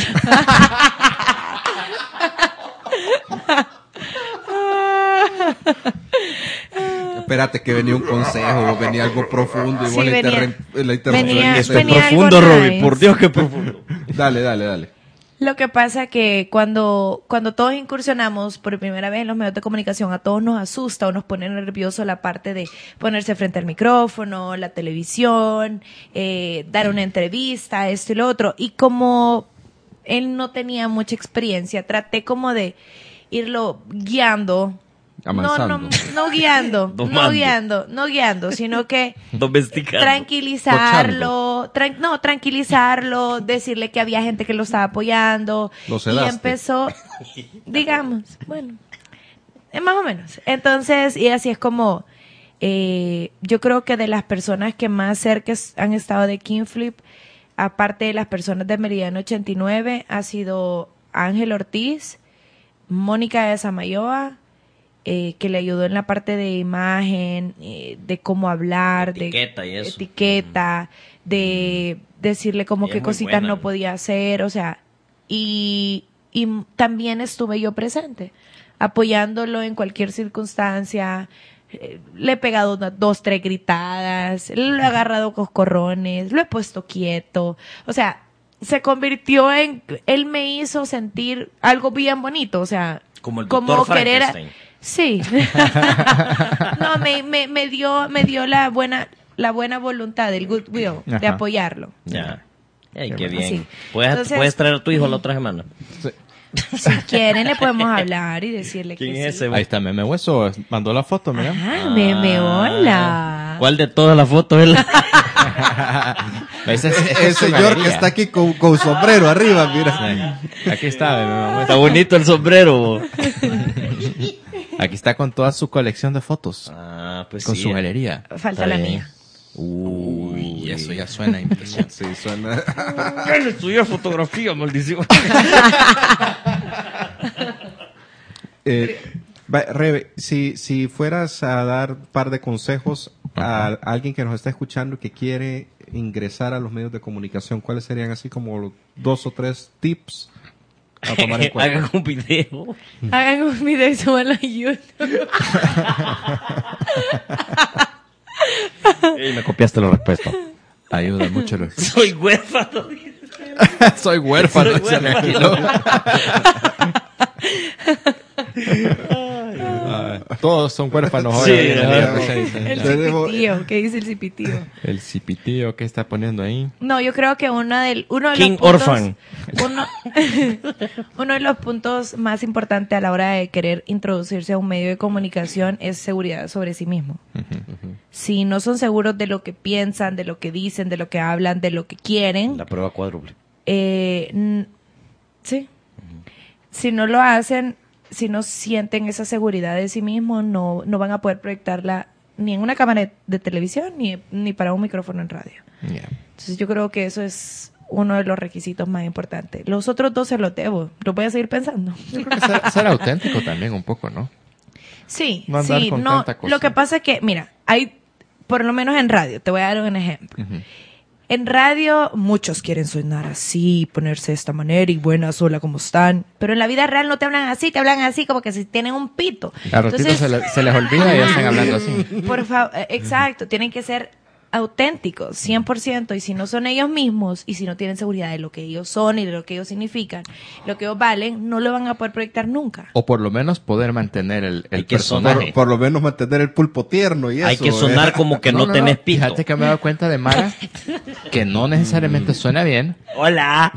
Espérate que venía un consejo, venía algo profundo y Sí, vos la, venía- interrem- la interrumpiste. venía- Esto es venía algo profundo, Robbie, nice. por Dios que profundo. Dale, dale, dale. Lo que pasa que cuando, cuando todos incursionamos por primera vez en los medios de comunicación, a todos nos asusta o nos pone nervioso la parte de ponerse frente al micrófono, la televisión, eh, dar una entrevista, esto y lo otro. Y como él no tenía mucha experiencia, traté como de irlo guiando. No, no, Amansando. no guiando, no Domando. guiando, no guiando, sino que Domesticando. tranquilizarlo, tran- no, tranquilizarlo, decirle que había gente que lo estaba apoyando. Lo Y sedaste. empezó, digamos, bueno, eh, más o menos. Entonces, y así es como, eh, yo creo que de las personas que más cerca es- han estado de Kinflip, aparte de las personas de Meridiano ochenta y nueve, ha sido Ángel Ortiz, Mónica de Samayoa, eh, que le ayudó en la parte de imagen, eh, de cómo hablar, Etiqueta de y eso. etiqueta, de decirle como Ella qué es muy cositas buena. no podía hacer, o sea, y, y m- también estuve yo presente, apoyándolo en cualquier circunstancia. Eh, le he pegado una- dos, tres gritadas, lo he agarrado coscorrones, lo he puesto quieto, o sea, se convirtió en, él me hizo sentir algo bien bonito, o sea, Como el doctor querer a- Frankenstein. sí. No, me, me, me dio, me dio la buena, la buena voluntad, el goodwill de Ajá. apoyarlo. Ya. Ay, Qué qué bueno. bien. Sí. ¿Puedes, Entonces- puedes traer a tu hijo la otra semana. Si quieren le podemos hablar y decirle ¿Quién que es sí. ese? Ahí está Meme Hueso, mandó la foto, mira. Ah, meme, hola. ¿Cuál de todas las fotos es la? Ese, ese es El su señor galería. que está aquí con, con sombrero arriba, mira. Sí. Aquí está, Meme Hueso. Está bonito el sombrero. bo. Aquí está con toda su colección de fotos. Ah, pues Con sí. su galería. Falta Está la bien. mía. Uy, eso ya suena a impresión. Sí, suena. ¿Quién estudió fotografía, maldición? Eh, va, Rebe, si, si fueras a dar un par de consejos a, a alguien que nos está escuchando que quiere ingresar a los medios de comunicación, ¿cuáles serían así como los dos o tres tips a tomar en cuenta? Hagan un video. Hagan un video y suban a YouTube. Y me copiaste la respuesta. Ayuda mucho los... Soy huérfano. Soy huérfano. Soy se me huérfano. alquiló. Ah, todos son huérfanos ahora. Sí, en el ajá. día presente. El Tenemos- cipitío, ¿qué dice el cipitío? El cipitío que está poniendo ahí. No, yo creo que uno, del, uno de King los puntos, Orphan. Uno, uno de los puntos más importantes a la hora de querer introducirse a un medio de comunicación es seguridad sobre sí mismo. Si no son seguros de lo que piensan, de lo que dicen, de lo que hablan, de lo que quieren, La prueba cuádruple. eh, n- sí. Si no lo hacen, si no sienten esa seguridad de sí mismos, no, no van a poder proyectarla ni en una cámara de, de televisión ni, ni para un micrófono en radio. Yeah. Entonces yo creo que eso es uno de los requisitos más importantes. Los otros dos se los debo. Los voy a seguir pensando. Yo creo que ser, ser auténtico también un poco, ¿no? Sí, No andar sí. con No, tanta cosa. lo que pasa es que, mira, hay, por lo menos en radio, te voy a dar un ejemplo. Ujú. En radio muchos quieren sonar así, ponerse de esta manera y buena sola como están. Pero en la vida real no te hablan así, te hablan así como que si tienen un pito. A ratito se, le- se les olvida y ya están hablando así. Por favor, exacto, tienen que ser auténticos, cien por ciento, y si no son ellos mismos, y si no tienen seguridad de lo que ellos son y de lo que ellos significan, lo que ellos valen, no lo van a poder proyectar nunca. O por lo menos poder mantener el, el Hay que personaje. sonar. Por, por lo menos mantener el pulpo tierno y eso. Hay que sonar ¿eh? como que no, tenés pito. Fíjate que me he dado cuenta de Mara que no necesariamente suena bien. Hola.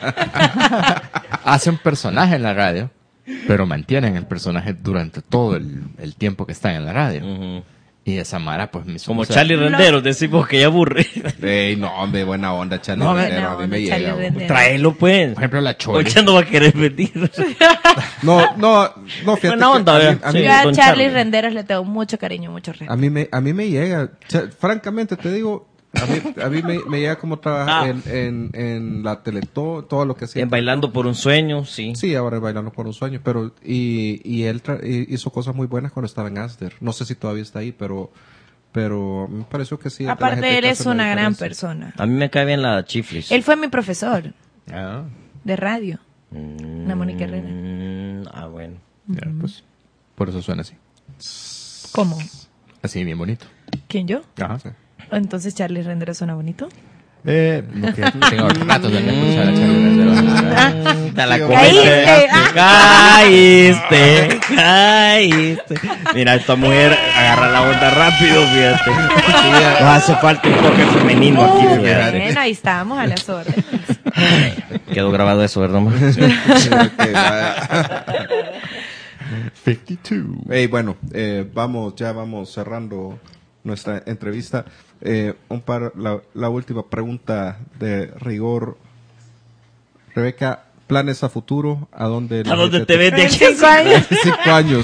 Hace un personaje en la radio, pero mantienen el personaje durante todo el, el tiempo que están en la radio. Ujú. Y esa Mara, pues, me Como o sea, Charlie Renderos, decimos que ya aburre. Ey, no, hombre, buena onda, Charlie. No, Rendero, buena a mí onda, me Charlie llega. Rendero. Tráelo, pues. Por ejemplo, la Hoy Choli. ya no va a querer venir. No, no, no, fíjate Buena que onda, a mí- vea. a Sí. mí- Yo a don Charlie Charlie. Renderos le tengo mucho cariño, mucho respeto. A mí me, a mí me llega, cha- francamente te digo, a mí, a mí me, me llega como trabajar Ah. en, en, en la tele, todo, todo lo que hacía. En Bailando por un Sueño, sí. Sí, ahora es Bailando por un Sueño, pero, y, y él tra- y- hizo cosas muy buenas cuando estaba en Asder. No sé si todavía está ahí, pero, pero me pareció que sí. la Aparte, gente él que es hace la una gran diferencia. persona. A mí me cae bien la chiflis. Él fue mi profesor Ah, de radio. Mm, Ana Mónica Herrera. Ah, bueno. ya, pues, por eso suena así. ¿Cómo? Así, bien bonito. ¿Quién, yo? Ajá. Entonces, Charlie Renderos suena bonito. Eh, no, que tengo ratos de no escuchar a Charlie Rendero. Te la Tío, comiste. ¡Caíste! Caíste, caíste. Mira, esta mujer agarra la onda rápido, fíjate. Nos hace falta un toque femenino aquí, fíjate. Bueno, ahí estamos a las órdenes. Quedó grabado eso, ¿verdad, ma? Ok, vaya. cincuenta y dos. Ey, bueno, eh, vamos, ya vamos cerrando nuestra entrevista. Eh, un par, la, la última pregunta de rigor. Rebeca, planes a futuro, ¿a dónde? la ¿A dónde gente te ves de En aquí? cinco años. Cinco años.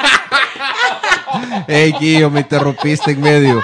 Ey, Guillo, me interrumpiste en medio.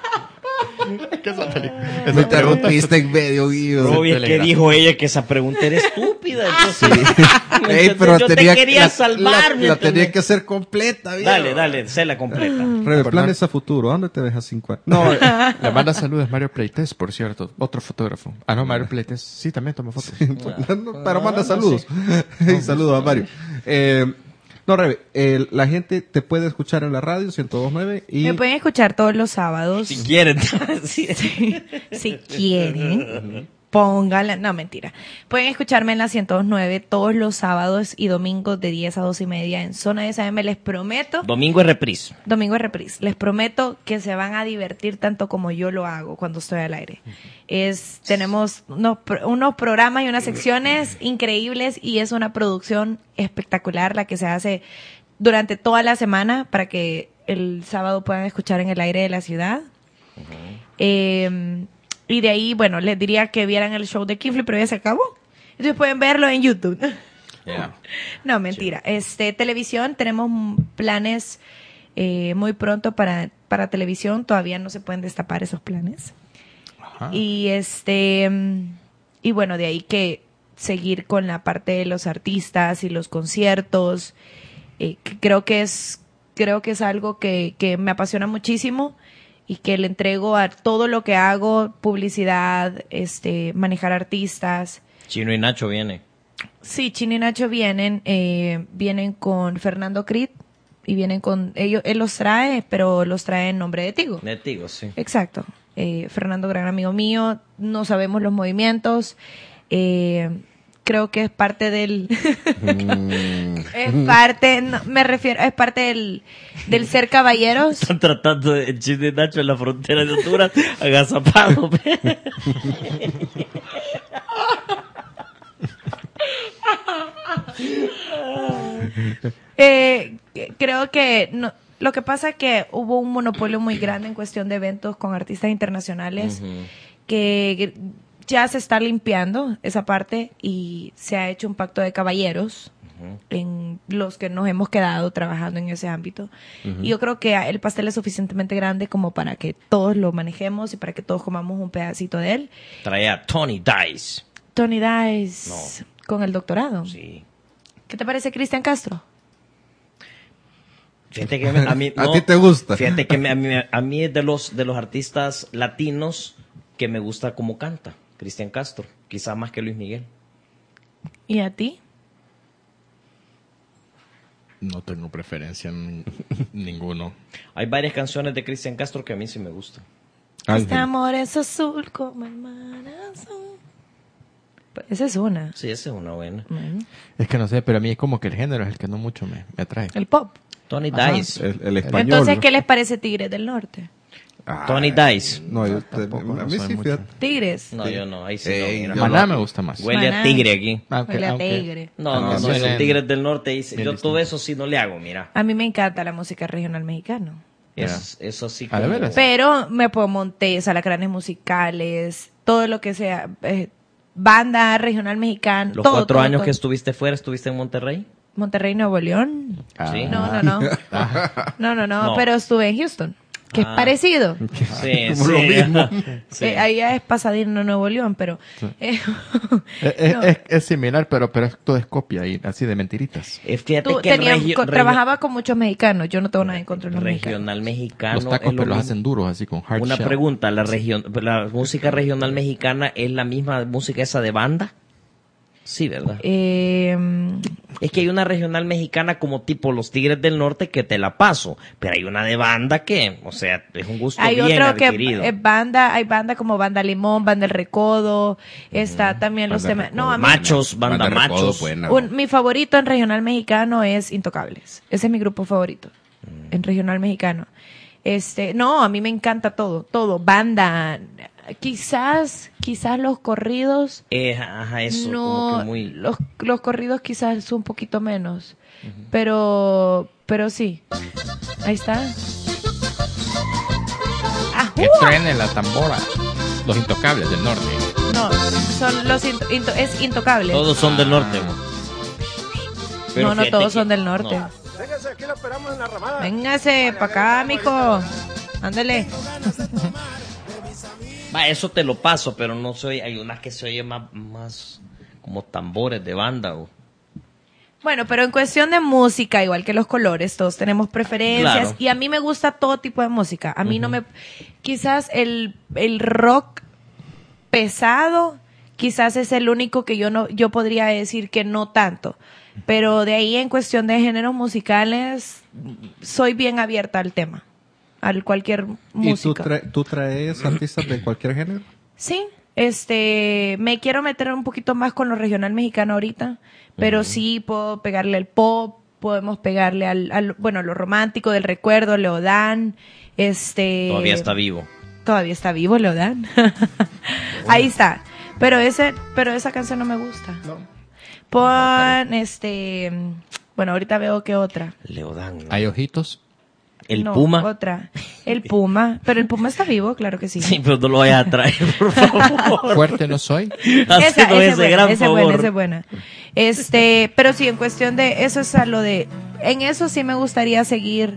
Me interrumpiste en medio, Guillo. Obvio, es que dijo ella que esa pregunta era estúpida. Entonces, ¿me Ey, entendés? pero yo tenía, te quería la, salvar. la- ¿me la entendés? tenía que hacer completa, Guillo. Dale, dale, sé la completa. Rebe, planes a futuro, ¿a dónde te ves a cinco años? No, eh, Le manda saludos Mario Pleites, por cierto. Otro fotógrafo. Ah, no, Mario Pleites. Sí, también toma fotos. no, pero manda saludos. Y saludos a Mario. Eh, no, Rebe, eh, la gente te puede escuchar en la radio ciento dos punto nueve y Me pueden escuchar todos los sábados. Si quieren. Sí. Si quieren, pónganla. No, mentira. Pueden escucharme en la ciento dos punto nueve todos los sábados y domingos de diez a doce y media en Zona de S M. Les prometo, Domingo es reprise. domingo es reprise, les prometo que se van a divertir tanto como yo lo hago cuando estoy al aire. Es, tenemos unos, pro- unos programas y unas secciones increíbles y es una producción espectacular la que se hace durante toda la semana para que el sábado puedan escuchar en el aire de la ciudad. Eh, y de ahí, bueno, les diría que vieran el show de Kifli, pero ya se acabó. Entonces pueden verlo en YouTube. Yeah. No, mentira. Este, televisión, tenemos mm, planes eh, muy pronto para, para televisión. Todavía no se pueden destapar esos planes. Ajá. Y este mm, y bueno, de ahí que seguir con la parte de los artistas y los conciertos. Eh, que creo que es creo que es algo que, que me apasiona muchísimo y que le entrego a todo lo que hago, publicidad, este, manejar artistas. Chino y Nacho viene. Sí, Chino y Nacho vienen, eh, vienen con Fernando Crit y vienen con ellos, él los trae, pero los trae en nombre de Tigo. De Tigo, sí. Exacto. Eh, Fernando, gran amigo mío, no sabemos los movimientos. Eh, creo que es parte del es parte no, me refiero es parte del del ser caballeros. Están tratando de el Chino y Nacho en la frontera de Honduras agazapado. eh, creo que no, lo que pasa es que hubo un monopolio muy grande en cuestión de eventos con artistas internacionales. Uh-huh. que ya se está limpiando esa parte y se ha hecho un pacto de caballeros uh-huh. en los que nos hemos quedado trabajando en ese ámbito. Uh-huh. Y yo creo que el pastel es suficientemente grande como para que todos lo manejemos y para que todos comamos un pedacito de él. Trae a Tony Dice. Tony Dice, no. Con el doctorado. Sí. ¿Qué te parece Cristian Castro? Fíjate que a mí... ¿A no, ti te gusta? Fíjate que me, a, mí, a mí es de los, de los artistas latinos que me gusta cómo canta. Cristian Castro, quizás más que Luis Miguel. ¿Y a ti? No tengo preferencia en ninguno. Hay varias canciones de Cristian Castro que a mí sí me gustan. Este amor es azul como el mar azul. Esa es una. Sí, esa es una buena. Uh-huh. Es que no sé, pero a mí es como que el género es el que no mucho me, me atrae. El pop. Tony Ajá, Dice. El, el español. Entonces, ¿qué les parece Tigres del Norte? Ay, Tony Dice. No, yo te, Tampoco, no a mí soy sí, mucho. fíjate. Tigres. No, Sí. yo no, ahí sí Ey, no. Mira. yo Maná no. me gusta más. Huele Maná. a tigre aquí. Aunque- Huele a aunque- tigre. No, no, Ah, no, sí, los sí. tigres del norte. Dice, Bien yo distinto. todo eso sí no le hago, mira. A mí me encanta la música regional mexicana. Es, eso sí. ¿A de como- veras? Pero me puedo montes, alacranes musicales, todo lo que sea, eh, banda regional mexicana. Los todo, cuatro todo, años todo. que estuviste fuera, ¿estuviste en Monterrey? Monterrey, Nuevo León. Ah. Sí. No, no, no. No, no, no, No. pero estuve en Houston, que Ah. es parecido. Sí, Como sí. lo mismo. Sí. Eh, ahí es Pasadena, Nuevo León, pero... eh, Es, es- no. es- es similar, pero, pero esto es copia y así de mentiritas. Eh, Fíjate Tú que tenías- regio- co- regio- trabajaba con muchos mexicanos, yo no tengo nada en contra de los mexicanos. regional mexicano. Los tacos es lo pero los mismo. hacen duros, así con hard Una shell. pregunta, ¿la, region, ¿la música regional mexicana es la misma música esa de banda? Sí, ¿verdad? Eh, Es que hay una regional mexicana como tipo Los Tigres del Norte que te la paso, pero hay una de banda que, o sea, es un gusto hay bien otro que adquirido. es banda, hay banda como Banda Limón, Banda El Recodo, está también los Banda temas... El No, a mí, Machos, banda, Banda Recodo, machos. buena. un- mi favorito en regional mexicano es Intocables. Ese es mi grupo favorito en regional mexicano. Este, no, a mí me encanta todo, todo, banda, quizás, quizás los corridos, Eh, ajá, eso, no, como que muy... los, los corridos quizás son un poquito menos, pero, pero sí, ahí está. ¡Ajú! Que truene la tambora. Los intocables del norte. No, son los into- into- es Intocables. Todos son del norte. güey. Pero no, no fíjate todos que- son del norte. no. Véngase para acá, mijo. Ándale. Va, eso te lo paso, pero no soy. Hay unas que se oye más, más como tambores de banda. güey. Bueno, pero en cuestión de música, igual que los colores, todos tenemos preferencias. Claro. Y a mí me gusta todo tipo de música. A mí no me... Quizás el, el rock pesado, quizás es el único que yo no yo podría decir que no tanto. Pero de ahí en cuestión de géneros musicales, soy bien abierta al tema. Al cualquier ¿Y tú, música. tra- tú traes artistas de cualquier género? Sí, este, me quiero meter un poquito más con lo regional mexicano ahorita, pero sí puedo pegarle al pop, podemos pegarle al, al bueno, lo romántico del recuerdo, Leodán, este... Todavía está vivo. Todavía está vivo Leodán. Ahí está. Pero ese, pero esa canción no me gusta. Pon, este, bueno, ahorita veo que otra. Leodán. ¿no? Hay ojitos. El No, Puma. Otra. El Puma. Pero el Puma está vivo, claro que sí. Sí, pero no lo vayas a traer, por favor. Fuerte no soy. Esa, Haciendo esa ese es buena, gran esa es favor. buena, esa es buena. Este, pero sí, en cuestión de eso es a lo de, en eso sí me gustaría seguir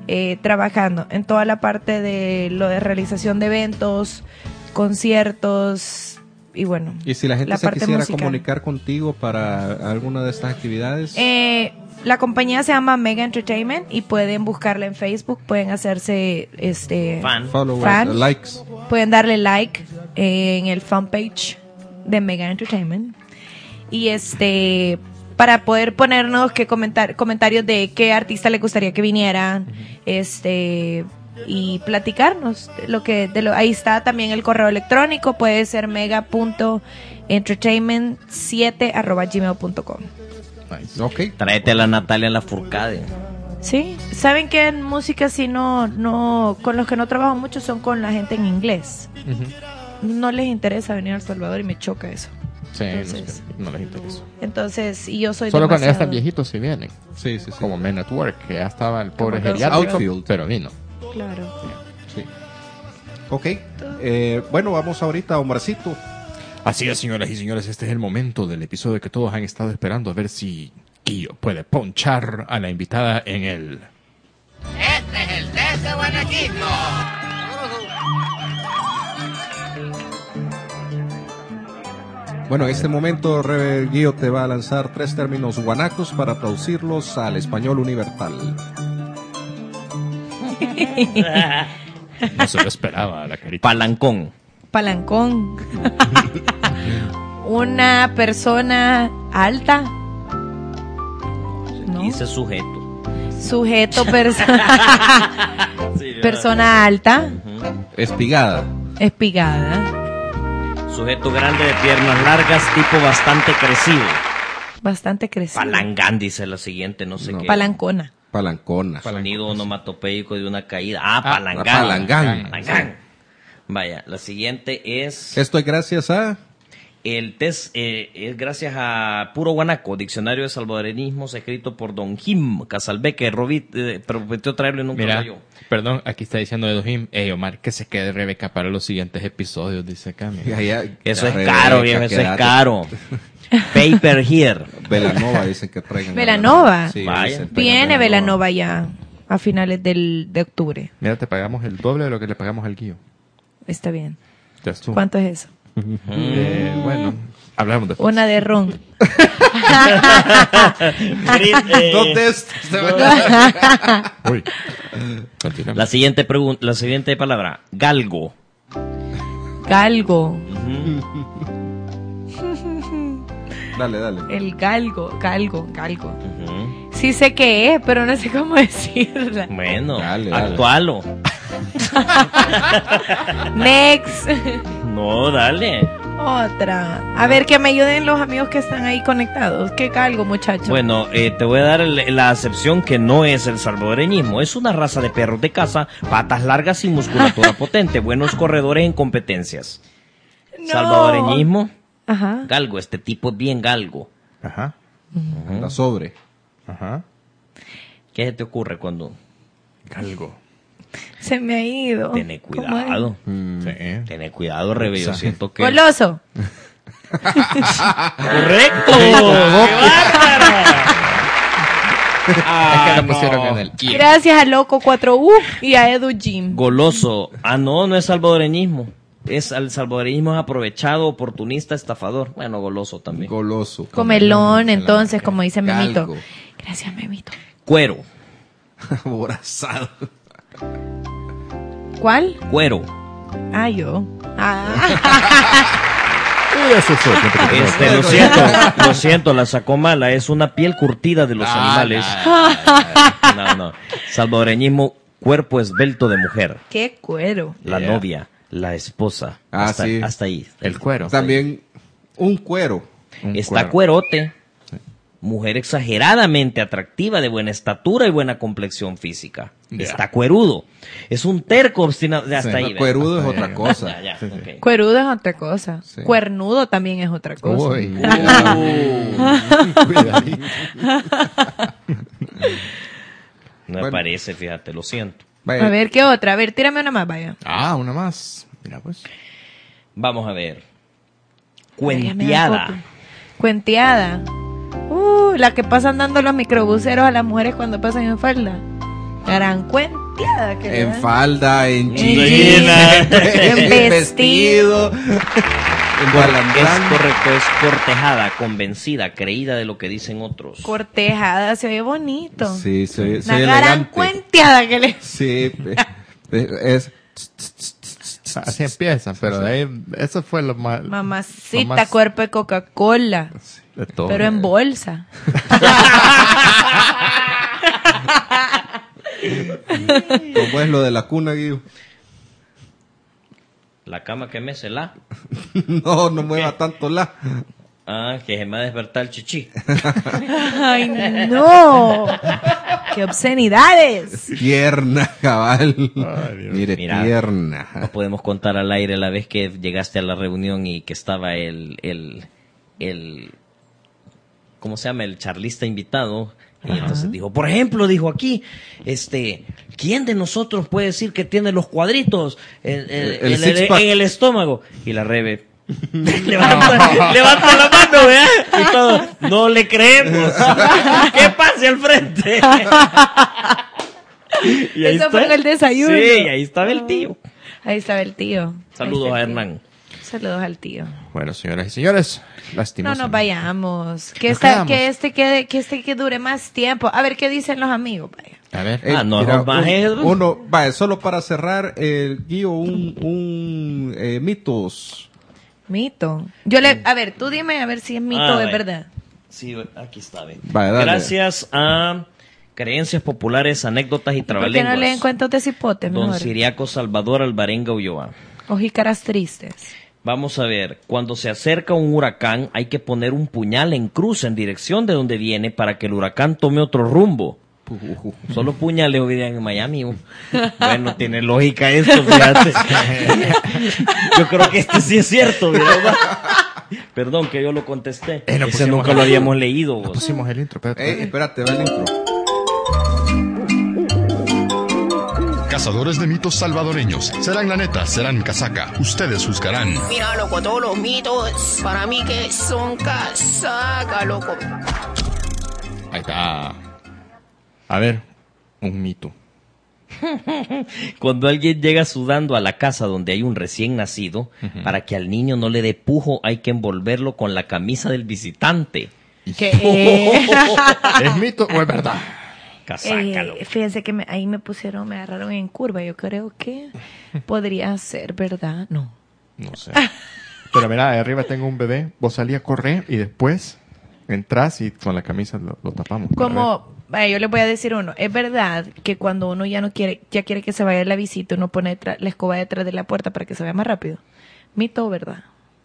eh, trabajando en toda la parte de lo de realización de eventos, conciertos y bueno. Y si la gente la se parte quisiera musical. comunicar contigo para alguna de estas actividades. Eh, la compañía se llama Mega Entertainment y pueden buscarla en Facebook, pueden hacerse este Fan. Followers, fan. likes. Pueden darle like eh, en el fanpage de Mega Entertainment. Y este para poder ponernos que comentar comentarios de qué artista le gustaría que vinieran, este y platicarnos lo que de lo, ahí está también el correo electrónico, puede ser mega punto entertainment siete arroba gmail punto com. Nice. Ok. Tráete a la Natalia Lafourcade. Sí, saben que en música sí no no con los que no trabajo mucho son con la gente en inglés. No les interesa venir a El Salvador y me choca eso. Sí, Entonces- no, no les interesa. Entonces, y yo soy Solo cuando ya demasiado- están viejitos sí vienen. Sí, sí, sí. Como Men at Work, que ya estaba el pobre Como geriátrico, Outfield. pero vino. Claro. Sí. Ok. Eh, bueno, vamos ahorita a Omarcito. Así es, señoras y señores, este es el momento del episodio que todos han estado esperando a ver si Guillo puede ponchar a la invitada en el... Bueno, en este momento Rebel Guío te va a lanzar tres términos guanacos para traducirlos al español universal. No se lo esperaba la carita. Palancón. Palancón. Una persona alta. ¿No? Dice sujeto. Sujeto, persona. persona alta, Espigada. espigada, Sujeto grande de piernas largas, tipo bastante crecido. bastante crecida. Palangán dice la siguiente, no sé No. qué. Palancona. Palancona. Sonido onomatopeico de una caída. Ah, Ah, palangán. palangán. Palangán. Vaya, la siguiente es... Esto es gracias a... El test eh, es gracias a Puro Guanaco, diccionario de salvadorenismos escrito por don Jim Casalbeque. Robit, eh, prometió traerlo en un Mira, yo. perdón, aquí está diciendo Edojim, hey Omar, que se quede Rebeca para los siguientes episodios, dice acá. mira. Ya, ya, Eso es Rebeca, caro, viejo, eso es quédate. caro. Paper here. Velanova dicen que traigan. Velanova. Sí, Vaya. dicen, traigan Viene Velanova ya a finales del, de octubre. Mira, te pagamos el doble de lo que le pagamos al Guillo. Está bien. Ya estuvo. ¿Cuánto es eso? Eh, bueno, hablamos después. Una de ron. ¿Dónde es? Uy. Continuamos. La siguiente pregunta, la siguiente palabra, galgo. Galgo. Dale, dale. El galgo, galgo, galgo. Ujú. Sí sé qué es, pero no sé cómo decirla. Bueno, Dale, dale. actualo. Next. No, dale. Otra. A ver, que me ayuden los amigos que están ahí conectados. ¿Qué galgo, muchachos? Bueno, eh, te voy a dar el- la acepción que no es el salvadoreñismo. Es una raza de perros de caza, patas largas y musculatura potente, buenos corredores en competencias. No. Salvadoreñismo, Ajá. galgo. Este tipo es bien galgo. Ajá, La sobre. ajá. ¿Qué se te ocurre cuando? Galgo. Se me ha ido. Tené ¿Cómo es? cuidado. Sí. Tené cuidado, Rebe. Yo siento que... Goloso. ¡Correcto! es que lo pusieron en el I. Gracias a Loco cuatro U y a Edu Jim. Goloso. Ah, no, no es salvadoreñismo. Es el salvadoreñismo es aprovechado, oportunista, estafador. Bueno, goloso también. Goloso. Comelón, entonces, como dice Memito. Galgo. Gracias, Memito. Cuero. Aborazado. ¿Cuál? Cuero. Ah, yo. Ah. Este, lo siento, lo siento, la sacó mala. Es una piel curtida de los animales. No, no. Salvadoreñismo, cuerpo esbelto de mujer. Qué cuero. La Yeah. novia, la esposa. Ah, hasta, sí. hasta ahí. El cuero. También un cuero. Un Está cuero. cuerote. Mujer exageradamente atractiva, de buena estatura y buena complexión física. Ya. Está cuerudo. Es un terco obstinado. Ya, hasta Sí, ahí. no, ¿verdad? cuerudo es Sí. otra cosa. Ya, ya, ok. Cuerudo es otra cosa. Sí. Cuernudo también es otra cosa. Uy. Cuidadito. No me Bueno. parece, fíjate, lo siento. Vaya. A ver, ¿qué otra? A ver, tírame una más, vaya. Ah, una más. Mira, pues. Vamos a ver. Ay, ya me da Cuenteada. copia. Cuenteada. Uh, la que pasan dando los microbuseros a las mujeres cuando pasan en falda. Gran cuenteada que le En dan. falda, en En jeans, jeans, en en vestido. Es correcto, es cortejada, convencida, creída de lo que dicen otros. Cortejada, se oye bonito. Sí, soy, soy Una gran elegante. cuenteada que le... Sí, es... Así empiezan, pero de ahí, eso fue lo más... Mamacita, lo más- cuerpo de Coca-Cola. de todo. Pero en bolsa. ¿Cómo es lo de la cuna, Guido? La cama que mece la. No, no mueva tanto la. Ah, que se me va a despertar el chichi. Ay, no. ¡Qué obscenidades! Tierna, cabal. Mire, Mira, tierna. No podemos contar al aire la vez que llegaste a la reunión y que estaba el, el, el, ¿cómo se llama? El charlista invitado. Y entonces dijo, por ejemplo, dijo aquí, este, ¿quién de nosotros puede decir que tiene los cuadritos en, en- El en el, six-pack. en el estómago? Y la Rebe levanta, levanta la mano, ¿verdad? Y todo, no le creemos. ¿Qué pase al frente? Y ahí Eso fue en el desayuno. Sí, y ahí estaba el tío. Ahí estaba el tío. Saludos Ahí a está el tío. Hernán. Saludos al tío. Bueno, señoras y señores, No lastimosamente. nos vayamos. Que, Nos esta, quedamos. que, este quede, que este que dure más tiempo. A ver qué dicen los amigos. Vaya. A ver, Eh, Ah, no, mira, no, baje. un- uno, vaya, solo para cerrar el guío, un, un eh, mitos. Mito. Yo le, a ver, tú dime a ver si es mito Ah, o es vaya. verdad. Sí, aquí está. ve. Vaya, dale. Gracias a creencias populares, anécdotas y ¿Por qué no leen trabalenguas. cuentos de cipote Don mejor? Siriaco Salvador Alvarenga Ulloa. O jícaras tristes. Vamos a ver, cuando se acerca un huracán hay que poner un puñal en cruz en dirección de donde viene para que el huracán tome otro rumbo. Solo puñales olvidan en Miami. uh. Bueno, tiene lógica esto, fíjate. Yo creo que este sí es cierto, ¿verdad? Perdón que yo lo contesté. Eh, no Ese pusimos nunca el- lo habíamos leído. no vos. pusimos el intro, espérate. Eh, espérate, va el intro. Cazadores de mitos salvadoreños. ¿Serán la neta? ¿Serán casaca? Ustedes juzgarán. Mira, loco, todos los mitos para mí que son casaca, loco. Ahí está. A ver, un mito. Cuando alguien llega sudando a la casa donde hay un recién nacido, para que al niño no le dé pujo, hay que envolverlo con la camisa del visitante. Que, eh, ¿Es mito o es verdad? Casácalo. eh, fíjense que me- ahí me pusieron, me agarraron en curva. Yo creo que podría ser verdad. No. No sé. Pero mira, ahí arriba tengo un bebé. Vos salí a correr y después entras y con la camisa lo, lo tapamos. para ver. Como, vaya, yo les voy a decir uno. Es verdad que cuando uno ya no quiere, ya quiere que se vaya la visita, uno pone detrás- la escoba detrás de la puerta para que se vaya más rápido. ¿Mito o verdad?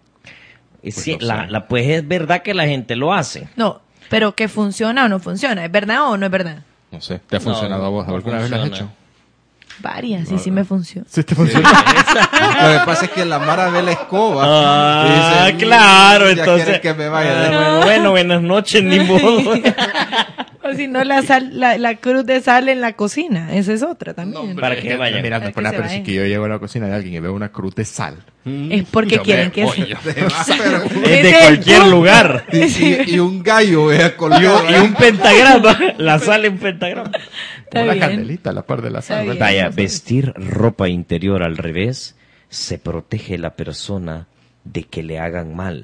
Y Pues sí, no la, sé. la- pues es verdad que la gente lo hace. No, pero que funciona o no funciona. ¿Es verdad o no es verdad? No sé. ¿Te ha No, funcionado a vos? no ¿Alguna vez lo has funciona. hecho? Varias, y sí me funciona. Sí, te funciona. Lo que pasa es que la Mara ve la escoba. Ah, y dice, claro, "Mm, ya entonces. quiere que me vaya. Ah, de- bueno, bueno, buenas noches, ni modo. O si no, la, sal, la, la cruz de sal en la cocina. Esa es otra también. Para que vayan. Mira, Para me que pone a se pensar vayan. que yo llego a la cocina de alguien y veo una cruz de sal. Es porque Yo quieren me que voy, se... yo- Pero- Es de cualquier lugar. y, y- y un gallo, vea, Y colgado. un, y un pentagrama. La sale un pentagrama. Está una bien. candelita a la par de la Está sal. bien. ¿verdad? Vaya, vestir ropa interior al revés se protege la persona de que le hagan mal.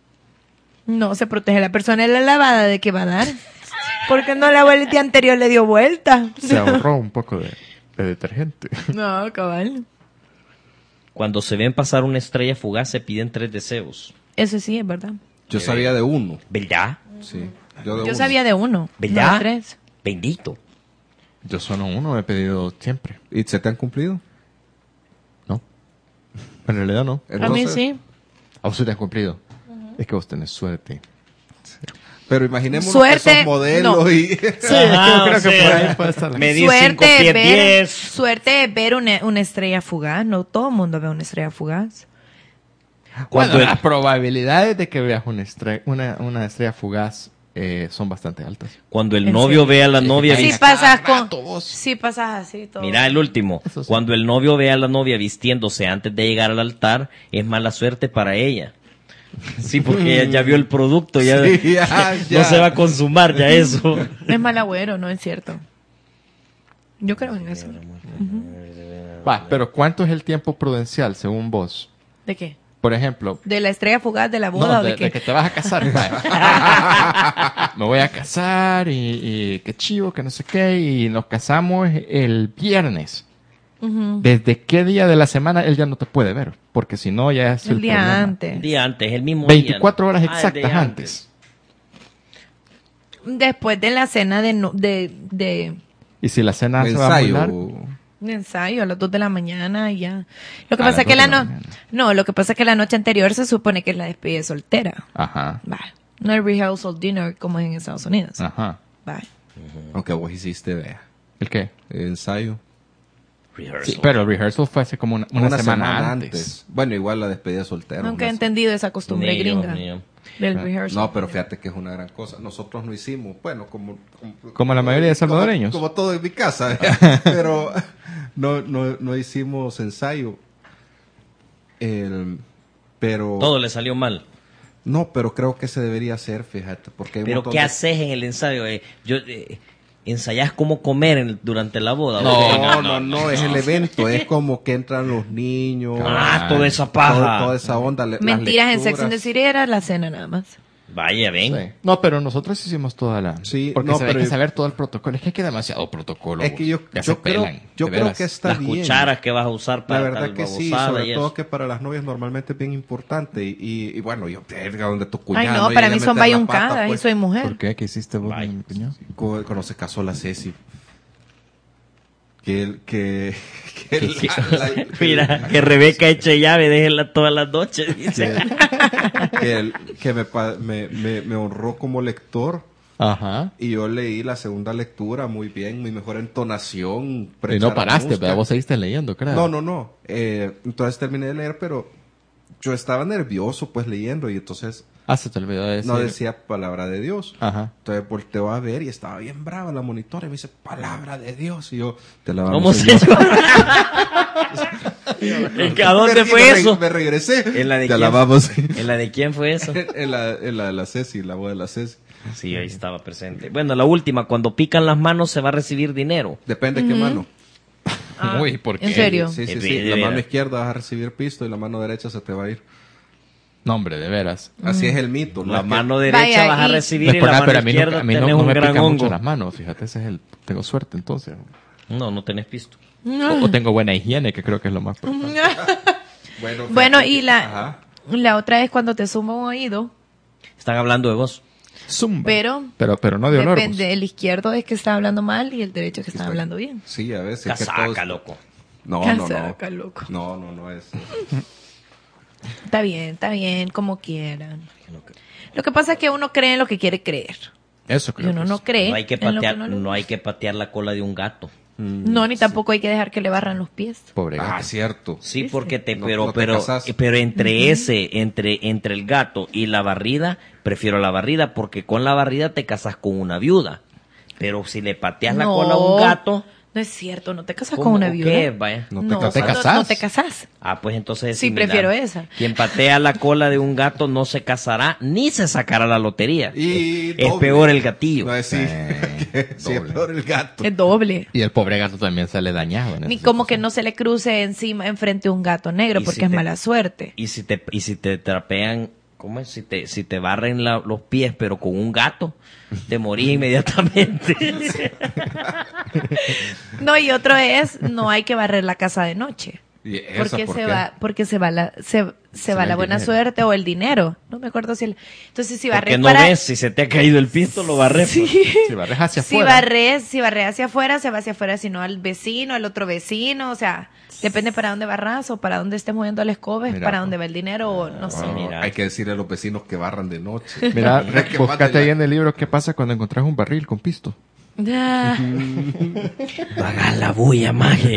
No se protege la persona de la lavada de que va a dar. Porque no la el día anterior le dio vuelta. Se ahorró un poco de, de detergente. No, cabal. Cuando se ven pasar una estrella fugaz se piden tres deseos. Eso sí es verdad. Yo sabía de uno. ¿Verdad? Sí. Yo, de Yo uno. sabía de uno. No ¿Verdad? de tres. Bendito. Yo solo uno he pedido siempre. ¿Y se te han cumplido? No. En realidad no. A mí Entonces- sí. A vos sí te has cumplido. Es que vos tenés suerte. Pero imaginémonos Suerte, que sos modelo no. y... Sí, Ajá, creo o que sea, por ahí puede estar la- medir cinco Suerte de pies ver, diez. suerte de ver una, una estrella fugaz. No todo el mundo ve una estrella fugaz. Cuando Cuando el- las probabilidades de que veas una estrella, una, una estrella fugaz eh, son bastante altas. Cuando el ¿En novio serio? ve a la novia Si vist- pasas con... rato vos. Si pasas así todo. Mira el último. Eso sí. Cuando el novio ve a la novia vistiéndose antes de llegar al altar, es mala suerte para ella. Sí, porque ella ya vio el producto, ya, Sí, ya, ya. no se va a consumar ya eso. Es mal agüero, no es cierto. Yo creo en eso. Va, pero ¿cuánto es el tiempo prudencial según vos? ¿De qué? Por ejemplo, ¿De la estrella fugaz de la boda no, o de, de, qué? de que te vas a casar. vaya. Me voy a casar y, y qué chivo, que no sé qué, y nos casamos el viernes. Ujú. ¿Desde qué día de la semana él ya no te puede ver? Porque si no, ya es el, El día problema. antes. El día antes, el mismo veinticuatro día. horas Ah, el exactas día antes. Después de la cena de, no- de, de, Y si la cena se va a Ensayo. largo, de ensayo a las dos de la mañana y ya. Lo que A pasa las es que dos la de la no, mañana. no, lo que pasa es que la noche anterior se supone que es la despedida soltera. Ajá, Va. No hay rehearsal dinner como es en Estados Unidos. ajá. Va. Aunque vos hiciste, vea, ¿El qué? ensayo. Rehearsal. Sí, pero el rehearsal fue hace como una, una semana, antes. Bueno, igual la despedida soltera. Nunca he una- entendido esa costumbre Ni yo, gringa ni yo. del rehearsal. No, pero fíjate que es una gran cosa. Nosotros no hicimos, bueno, como... Como, Como la mayoría de salvadoreños. Como, como todo en mi casa, ¿verdad? Pero no, no, no hicimos ensayo. El- pero... Todo le salió mal. No, pero creo que se debería hacer, fíjate, porque hay un Pero montón ¿qué de- haces en el ensayo? Eh, yo, eh, ¿ensayás cómo comer en- durante la boda? No, no, no, es el evento, es como que entran los niños. Ah, toda esa Toda, paja. toda esa onda. le- las Mentiras en Sex lecturas. and the City era la cena nada más. Vaya, ven. Sí. No, pero nosotros hicimos toda la... Sí, porque no, se pero hay que yo- saber todo el protocolo. Es que hay que demasiado protocolo. Es que yo, Ya yo se creo, pelan, yo de creo veras. que está Las bien. cucharas que vas a usar La para verdad tal que sí, babosada sobre y todo eso. que para las novias normalmente es bien importante. Y, y, y bueno, yo, verga, donde tu cuñada. Ay, no, para mí son bayuncadas y pues, soy mujer. ¿Por qué? ¿Qué hiciste vos, Bye. mi cuñado? cu- Cuando se casó la Ceci. Que, el- que, que la- la- que- Mira, que Rebeca eche llave, déjenla todas las noches. Dice. que, el- que me, pa- me, me, me honró como lector. Ajá. Y yo leí la segunda lectura muy bien, mi mejor entonación. Y no paraste, precharamusca. pero vos seguiste leyendo, creo. No, no, no. Eh, entonces terminé de leer, pero yo estaba nervioso pues leyendo y entonces Ah, se te olvidó de decir. no decía palabra de Dios. Ajá. Entonces volteo a ver y estaba bien brava la monitora y me dice palabra de Dios y yo te la ¿Cómo vamos se ¿A dónde Me- fue me re- eso? Me regresé. ¿En la de te quién? la vamos. ¿En la de quién fue eso? en, la, en la de la Ceci, la voz de la Ceci. Sí, ahí estaba presente. Bueno, la última, cuando pican las manos se va a recibir dinero. Depende qué mano. Uy, ¿por qué? ¿En serio? Sí, sí, De- sí. de La mano veras. izquierda vas a recibir pisto y la mano derecha se te va a ir. No, hombre, de veras. Así es el mito. ¿no? La Es que- mano derecha Vaya, vas a y- recibir y Después, la ah, mano pero a mí, izquierda nunca- a mí no, tenés no un me gran pican hongo. mucho las manos, fíjate, ese es el... Tengo suerte, entonces. No, no tenés pisto. O, o tengo buena higiene, que creo que es lo más importante. Bueno, Bueno, fíjate y que- la, Ajá. la otra es cuando te suma un oído, Están hablando de vos. Zumba. pero Pero, pero no de olor. depende, el izquierdo es que está hablando mal y el derecho es que está Está- hablando bien. Sí, a veces. es que Casaca, todos- loco. No, no, no. Casaca, loco. No, no, no es. Está bien, está bien, como quieran. Lo que pasa es que uno cree en lo que quiere creer. Eso Y creo uno que no sí. cree No hay que en lo que patear, no le no hay gusta. que patear la cola de un gato. No, ni tampoco hay que dejar que le barran los pies. Pobre gato. Ah, cierto. Sí, porque te, No- pero, no te pero, casás. pero entre ese, entre, entre el gato y la barrida, prefiero la barrida porque con la barrida te casas con una viuda. Pero si le pateas la No. cola a un gato, No es cierto, no te casas ¿cómo? con una ¿O viuda. qué? Vaya. No te No, casas. ¿Te cuando casás? no te casas. Ah, pues entonces es Sí, similar. prefiero esa. Quien patea la cola de un gato no se casará ni se sacará la lotería. Y es es doble. peor el gatillo. No es sí. Eh, sí, es doble. peor el gato. Es doble. Y el pobre gato también sale dañado. en Ni esa como que situación. no se le cruce encima enfrente de un gato negro Y porque si es te- mala suerte. Y si te, y si te trapean, ¿cómo es? Si te, si te barren la- los pies pero con un gato, te morís inmediatamente. No, y otro es, no hay que barrer la casa de noche. ¿Y esa Porque por se qué? va, porque se va la, se, se va va la el buena dinero. suerte o el dinero. No me acuerdo si el, entonces si Porque barres no para, ves, si se te ha caído el pisto, lo barres. Sí. Si barres hacia Si afuera. barres, si barres hacia afuera, se va hacia afuera, si no al vecino, al otro vecino, o sea, depende para dónde barras o para dónde estés moviendo el escobe, Mira, para pues. dónde va el dinero o no sé. No, mira. hay que decirle a los vecinos que barran de noche. Mira, Que buscate manden ahí la- en el libro qué pasa cuando encontrás un barril con pisto. Ah. Pagar la bulla, maje.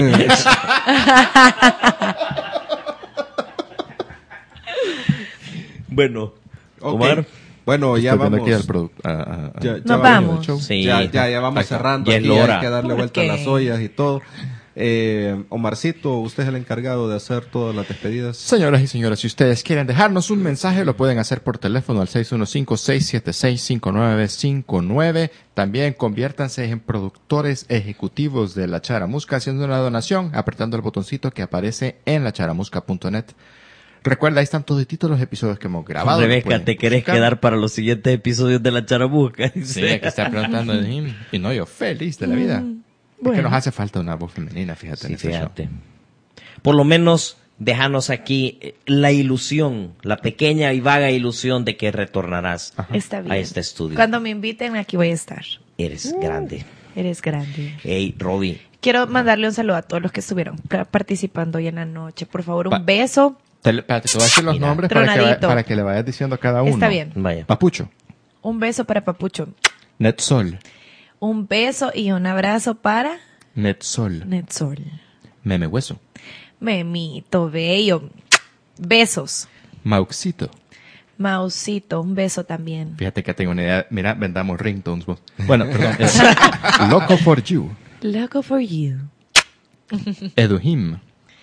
bueno, Ok. Omar. Bueno, ya Estoy viendo vamos. aquí al produ- a- a- a- Ya- Nos ya vamos. del show. Sí. Ya, ya, ya vamos Ahí está. cerrando. Ya es Aquí la hora. hay que darle vuelta Ok. a las ollas y todo. Eh, Omarcito, usted es el encargado de hacer todas las despedidas. Señoras y señores, si ustedes quieren dejarnos un mensaje, lo pueden hacer por teléfono al seis uno cinco, seis siete seis, cinco nueve cinco nueve. También conviértanse en productores ejecutivos de La Charamusca haciendo una donación, apretando el botoncito que aparece en la charamusca punto net. Recuerda, ahí están todos los episodios que hemos grabado. Rebeca, ¿te querés buscar. quedar para los siguientes episodios de La Charamusca? Sí, que está preguntando de mí. Y no, yo feliz de la vida. Mm, Es que bueno. nos hace falta una voz femenina, fíjate. Sí, en este fíjate. show. Por lo menos déjanos aquí eh, la ilusión, la pequeña y vaga ilusión de que retornarás Está bien. a este estudio. Cuando me inviten, aquí voy a estar. Eres grande. Eres grande. Hey, Robbie. Quiero mandarle un saludo a todos los que estuvieron pra- participando hoy en la noche. Por favor, un Pa- beso. Te, le- espérate, te voy a decir los Mira, nombres para que, va- tronadito. para que le vayas diciendo a cada uno. Está bien. Vaya. Papucho, Un beso para Papucho. Netsol, Un beso y un abrazo para Netsol, Netsol. Meme Hueso, Memito, bello. Besos. Mauxito. Mausito, un beso también. Fíjate que tengo una idea. Mira, vendamos ringtones vos. Bueno, perdón. es Loco for You, Loco for you. Eduhim,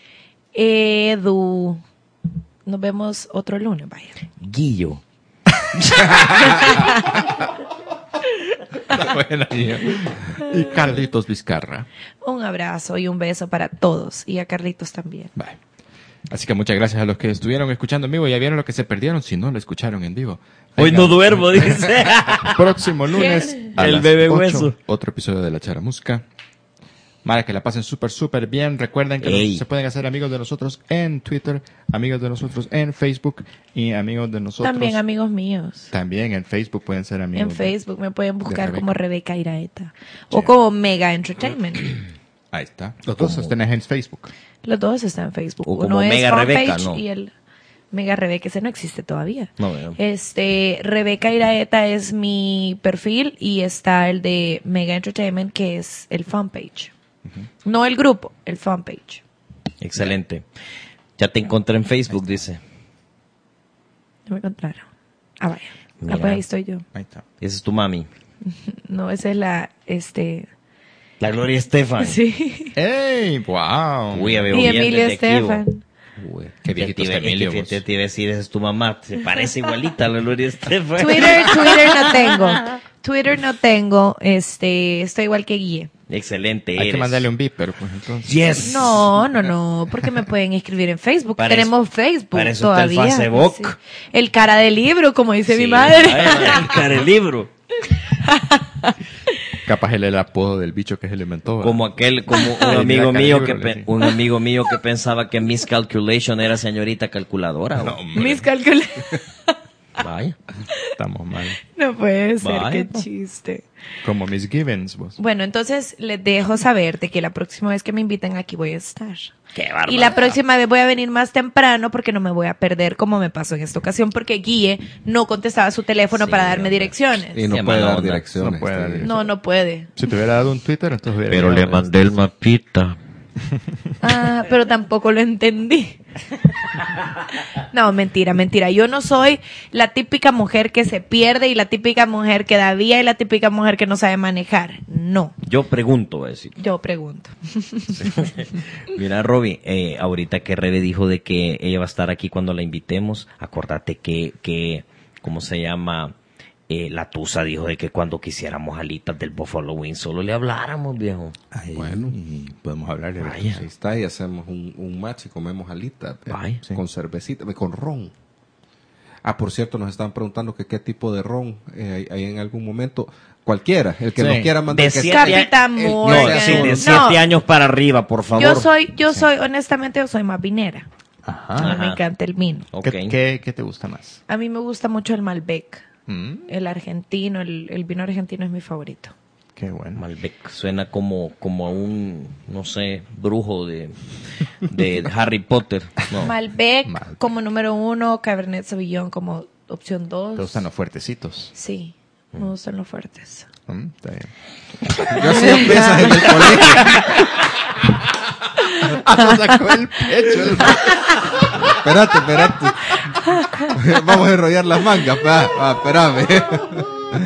Edu. Nos vemos otro lunes, vaya. Guillo. Está buena, hija. Y Carlitos Vizcarra. Un abrazo y un beso para todos. Y a Carlitos también. Bye. Así que muchas gracias a los que estuvieron escuchando en vivo. Ya vieron lo que se perdieron si no lo escucharon en vivo. Hoy no duermo, dice. Próximo lunes a El las bebé ocho, hueso. otro episodio de La Charamusca. Mara, que la pasen súper, súper bien. Recuerden que Ey. nos- se pueden hacer amigos de nosotros en Twitter, amigos de nosotros en Facebook y amigos de nosotros También amigos míos. también en Facebook pueden ser amigos. En Facebook me pueden buscar Rebeca. como Rebeca Iraeta. O como Mega Entertainment. Ahí está. Los dos los tenés en Facebook. Los dos están en Facebook. O Uno como es Mega fanpage Rebeca, ¿no? y el Mega Rebeca, ese no existe todavía. No, veo. Este, Rebeca Iraeta es mi perfil y está el de Mega Entertainment, que es el fanpage. No el grupo, el fanpage. Excelente. Ya te encontré en Facebook, dice. No me encontraron. Ah, vaya. Mira. Ah, pues ahí estoy yo. Ahí está. Esa es tu mami. No, esa es la, este... La Gloria Estefan. Sí. ¡Ey! ¡Wow! Uy, ya veo Y bien Emilio desde aquí, bo. Estefan. Uy, Qué viejito ya te está iba- Emilio, es que vos. Te te iba a decir, esa es tu mamá. Se parece igualita a la Gloria Estefan. Twitter, Twitter no tengo. Twitter no tengo. Este, estoy igual que Guille. Excelente. Hay que eres. mandarle un beeper, pues entonces. Yes. No, no, no, porque me pueden escribir en Facebook. Para Tenemos eso- Facebook para eso está el todavía. Facebook. Sí. El cara del libro, como dice Sí, mi madre. ay, el cara del libro. Capaz él el apodo del bicho que se le inventó. ¿verdad? Como aquel, como un Ay, amigo mira, mío Calibro, que le pe- dije. un amigo mío que pensaba que Miss Calculation era señorita calculadora. No, bo. hombre, Mis cálculos. Vaya. estamos mal. No puede ser, Vaya. qué chiste. Como Miss Givens, vos. Bueno, entonces les dejo saber de que la próxima vez que me inviten aquí voy a estar. Qué bárbaro. Y la próxima vez voy a venir más temprano porque no me voy a perder como me pasó en esta ocasión porque Guille no contestaba su teléfono Sí, para darme hombre. direcciones. Y no Qué puede mala dar onda. direcciones. No puede dar está bien. No, no puede. Si te hubiera dado un Twitter, entonces hubiera Pero le llegado. mandé el mapita. Ah, pero tampoco lo entendí. No, mentira, mentira. Yo no soy la típica mujer que se pierde y la típica mujer que da vía y la típica mujer que no sabe manejar. No, Yo pregunto, voy a decir. yo pregunto. Mira, Robbie, eh, ahorita que Rebe dijo de que ella va a estar aquí cuando la invitemos, acordate que, que ¿cómo se llama? Eh, la Tusa dijo de que cuando quisiéramos alitas del Buffalo Wing solo le habláramos, viejo. Ay, bueno, y podemos hablar de Vaya. Ahí está, y hacemos un, un match y comemos alitas eh, Vaya. con cervecita, eh, con ron. Ah, por cierto, nos estaban preguntando que qué tipo de ron eh, hay, hay en algún momento. Cualquiera, el que Sí. nos quiera mandar. De que siete sea- Capitán el- el- Morgan. No, sea sí, solo. de No. siete años para arriba, por favor. Yo soy, yo soy, honestamente, yo soy más vinera. Ajá. A mí me Ajá. encanta el vino. Ok. ¿Qué, qué, qué te gusta más? A mí me gusta mucho el Malbec. Mm, El argentino, el, el vino argentino es mi favorito. Qué bueno. Malbec suena como, como a un, no sé, brujo de, de Harry Potter. No. Malbec Malbec. como número uno, Cabernet Sauvignon como opción dos. ¿Te gustan los fuertecitos? Sí, me gustan los fuertes. Mm, está bien. Yo siempre esas en el colegio. Ah, sacó el pecho. el- Espérate, espérate. Vamos a enrollar las mangas, pa. Ah, espérame.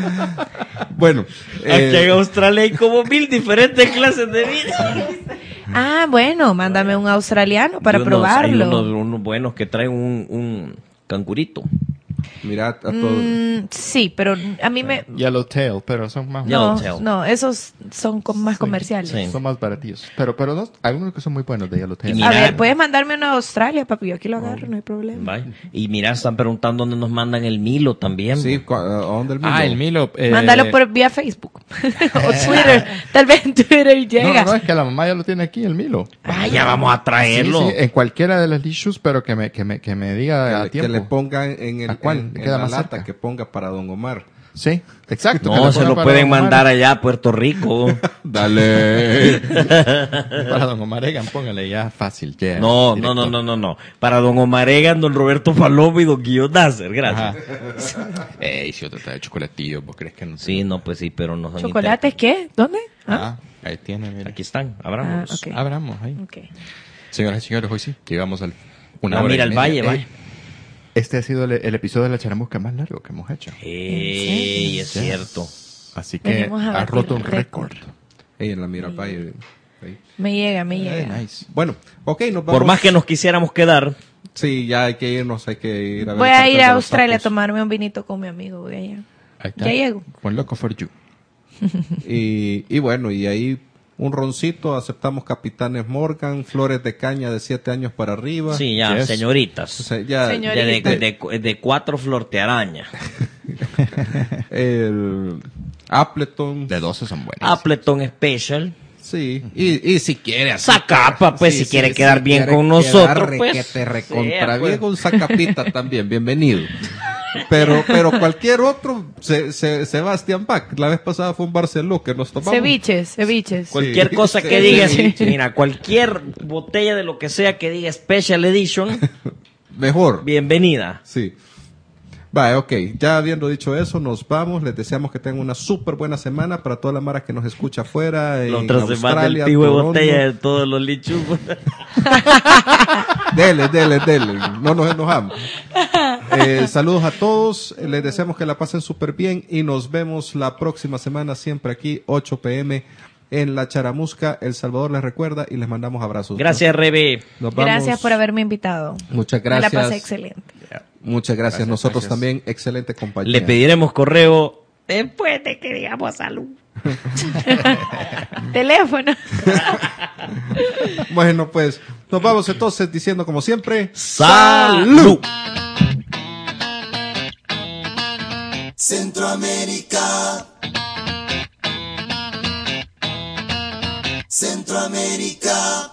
Bueno, Aquí en eh, Australia hay como mil diferentes clases de vino. Ah, bueno, mándame un australiano para Y unos- probarlo. Hay unos, unos buenos que traen un, un cangurito. Mira a todos. Mm, sí, pero a mí me... Yellowtail, pero son más, No, Yellowtail. no, esos son com- más comerciales. Sí. son más baratillos. Pero, pero no, algunos que son muy buenos de Yellowtail. Y A mira- ver, puedes mandarme uno a Australia, papi, yo aquí lo agarro, no hay problema. Bye. Y mira, están preguntando dónde nos mandan el Milo también. Sí, cu- ¿a dónde el Milo? Ah, el Milo. eh, Mándalo por vía Facebook o Twitter. Tal vez en Twitter No, llega. no, no, es que la mamá ya lo tiene aquí, el Milo. Vaya, vamos a traerlo. Sí, sí, en cualquiera de las issues, pero que me, que me, que me diga que, a le- tiempo. que le pongan en, el, ¿A cuál? en, ¿Le en queda la más lata cerca? que ponga para Don Omar. Sí, exacto. que No, le se ponga lo para pueden Don Omar. mandar allá a Puerto Rico. Dale. Para Don Omar Egan, póngale ya fácil. yeah, No, no, no, director. no, no, no. Para don Omar Egan, don Roberto Falomo y don Guillo Nasser, gracias. Ajá. Ey, si otra está de chocolatillo, ¿vos crees que no? Sí, no, pues sí, pero no son ¿Chocolates qué? ¿Dónde? Ah, ¿Ah? ahí tiene, inter- mira. Aquí están, abramos. Ah, ok. Abramos ahí. Ok. Señoras y señores, hoy sí, llegamos al una Ah, hora mira y el media. valle, Ey, vaya. Este ha sido el, el episodio de la charamusca más largo que hemos hecho. Ey, es cierto. Así que Venimos a ha batir roto un récord. récord. Ey, en la Mirapalle. ahí. Me llega, me Eh, llega. nice. Bueno, ok, nos vamos. Por más que nos quisiéramos quedar, Sí, ya hay que irnos, hay que ir a ver Voy el a cartel ir de a los Australia a tacos. tomarme un vinito con mi amigo. Voy allá. Ahí está. Ya llego. One loco for you. Y, y bueno, y ahí un roncito, aceptamos Capitanes Morgan, flores de caña de siete años para arriba. sí, ya, Yes. señoritas. O sea, ya Señor- Ya de, Señorita. de- de cuatro flortearaña. el Appleton. De doce son buenas. Appleton Special. Sí, y, y si quiere así, Zacapa, pues, si quiere quedar bien quiere con quedar nosotros, pues, requete, recontra sea, pues. bien con Zacapita también, bienvenido. Pero, pero cualquier otro, se, se- Sebastián Bach, la vez pasada fue un Barceló que nos tomamos. Ceviches, ceviches. Cualquier Sí, cosa sí, que diga, sí. mira, cualquier botella de lo que sea que diga Special Edition, Mejor. bienvenida. Sí. Vale, ok. Ya habiendo dicho eso, nos vamos. Les deseamos que tengan una súper buena semana para toda la mara que nos escucha afuera. La en otra semana el Australia, pivo de Toronto. botella de todos los lichupos. Dele, dele, dele. No nos enojamos. Eh, saludos a todos. Les deseamos que la pasen súper bien y nos vemos la próxima semana siempre aquí, ocho pm en La Charamusca. El Salvador les recuerda y les mandamos abrazos. Gracias, Rebe. Nos vamos. Gracias por haberme invitado. Muchas Me gracias. la pasé excelente. Muchas gracias. Gracias, Nosotros gracias. también. Excelente compañía. Le pediremos correo después de que digamos salud. Teléfono. Bueno, pues nos vamos entonces diciendo como siempre. ¡Salud! Centroamérica. Centroamérica.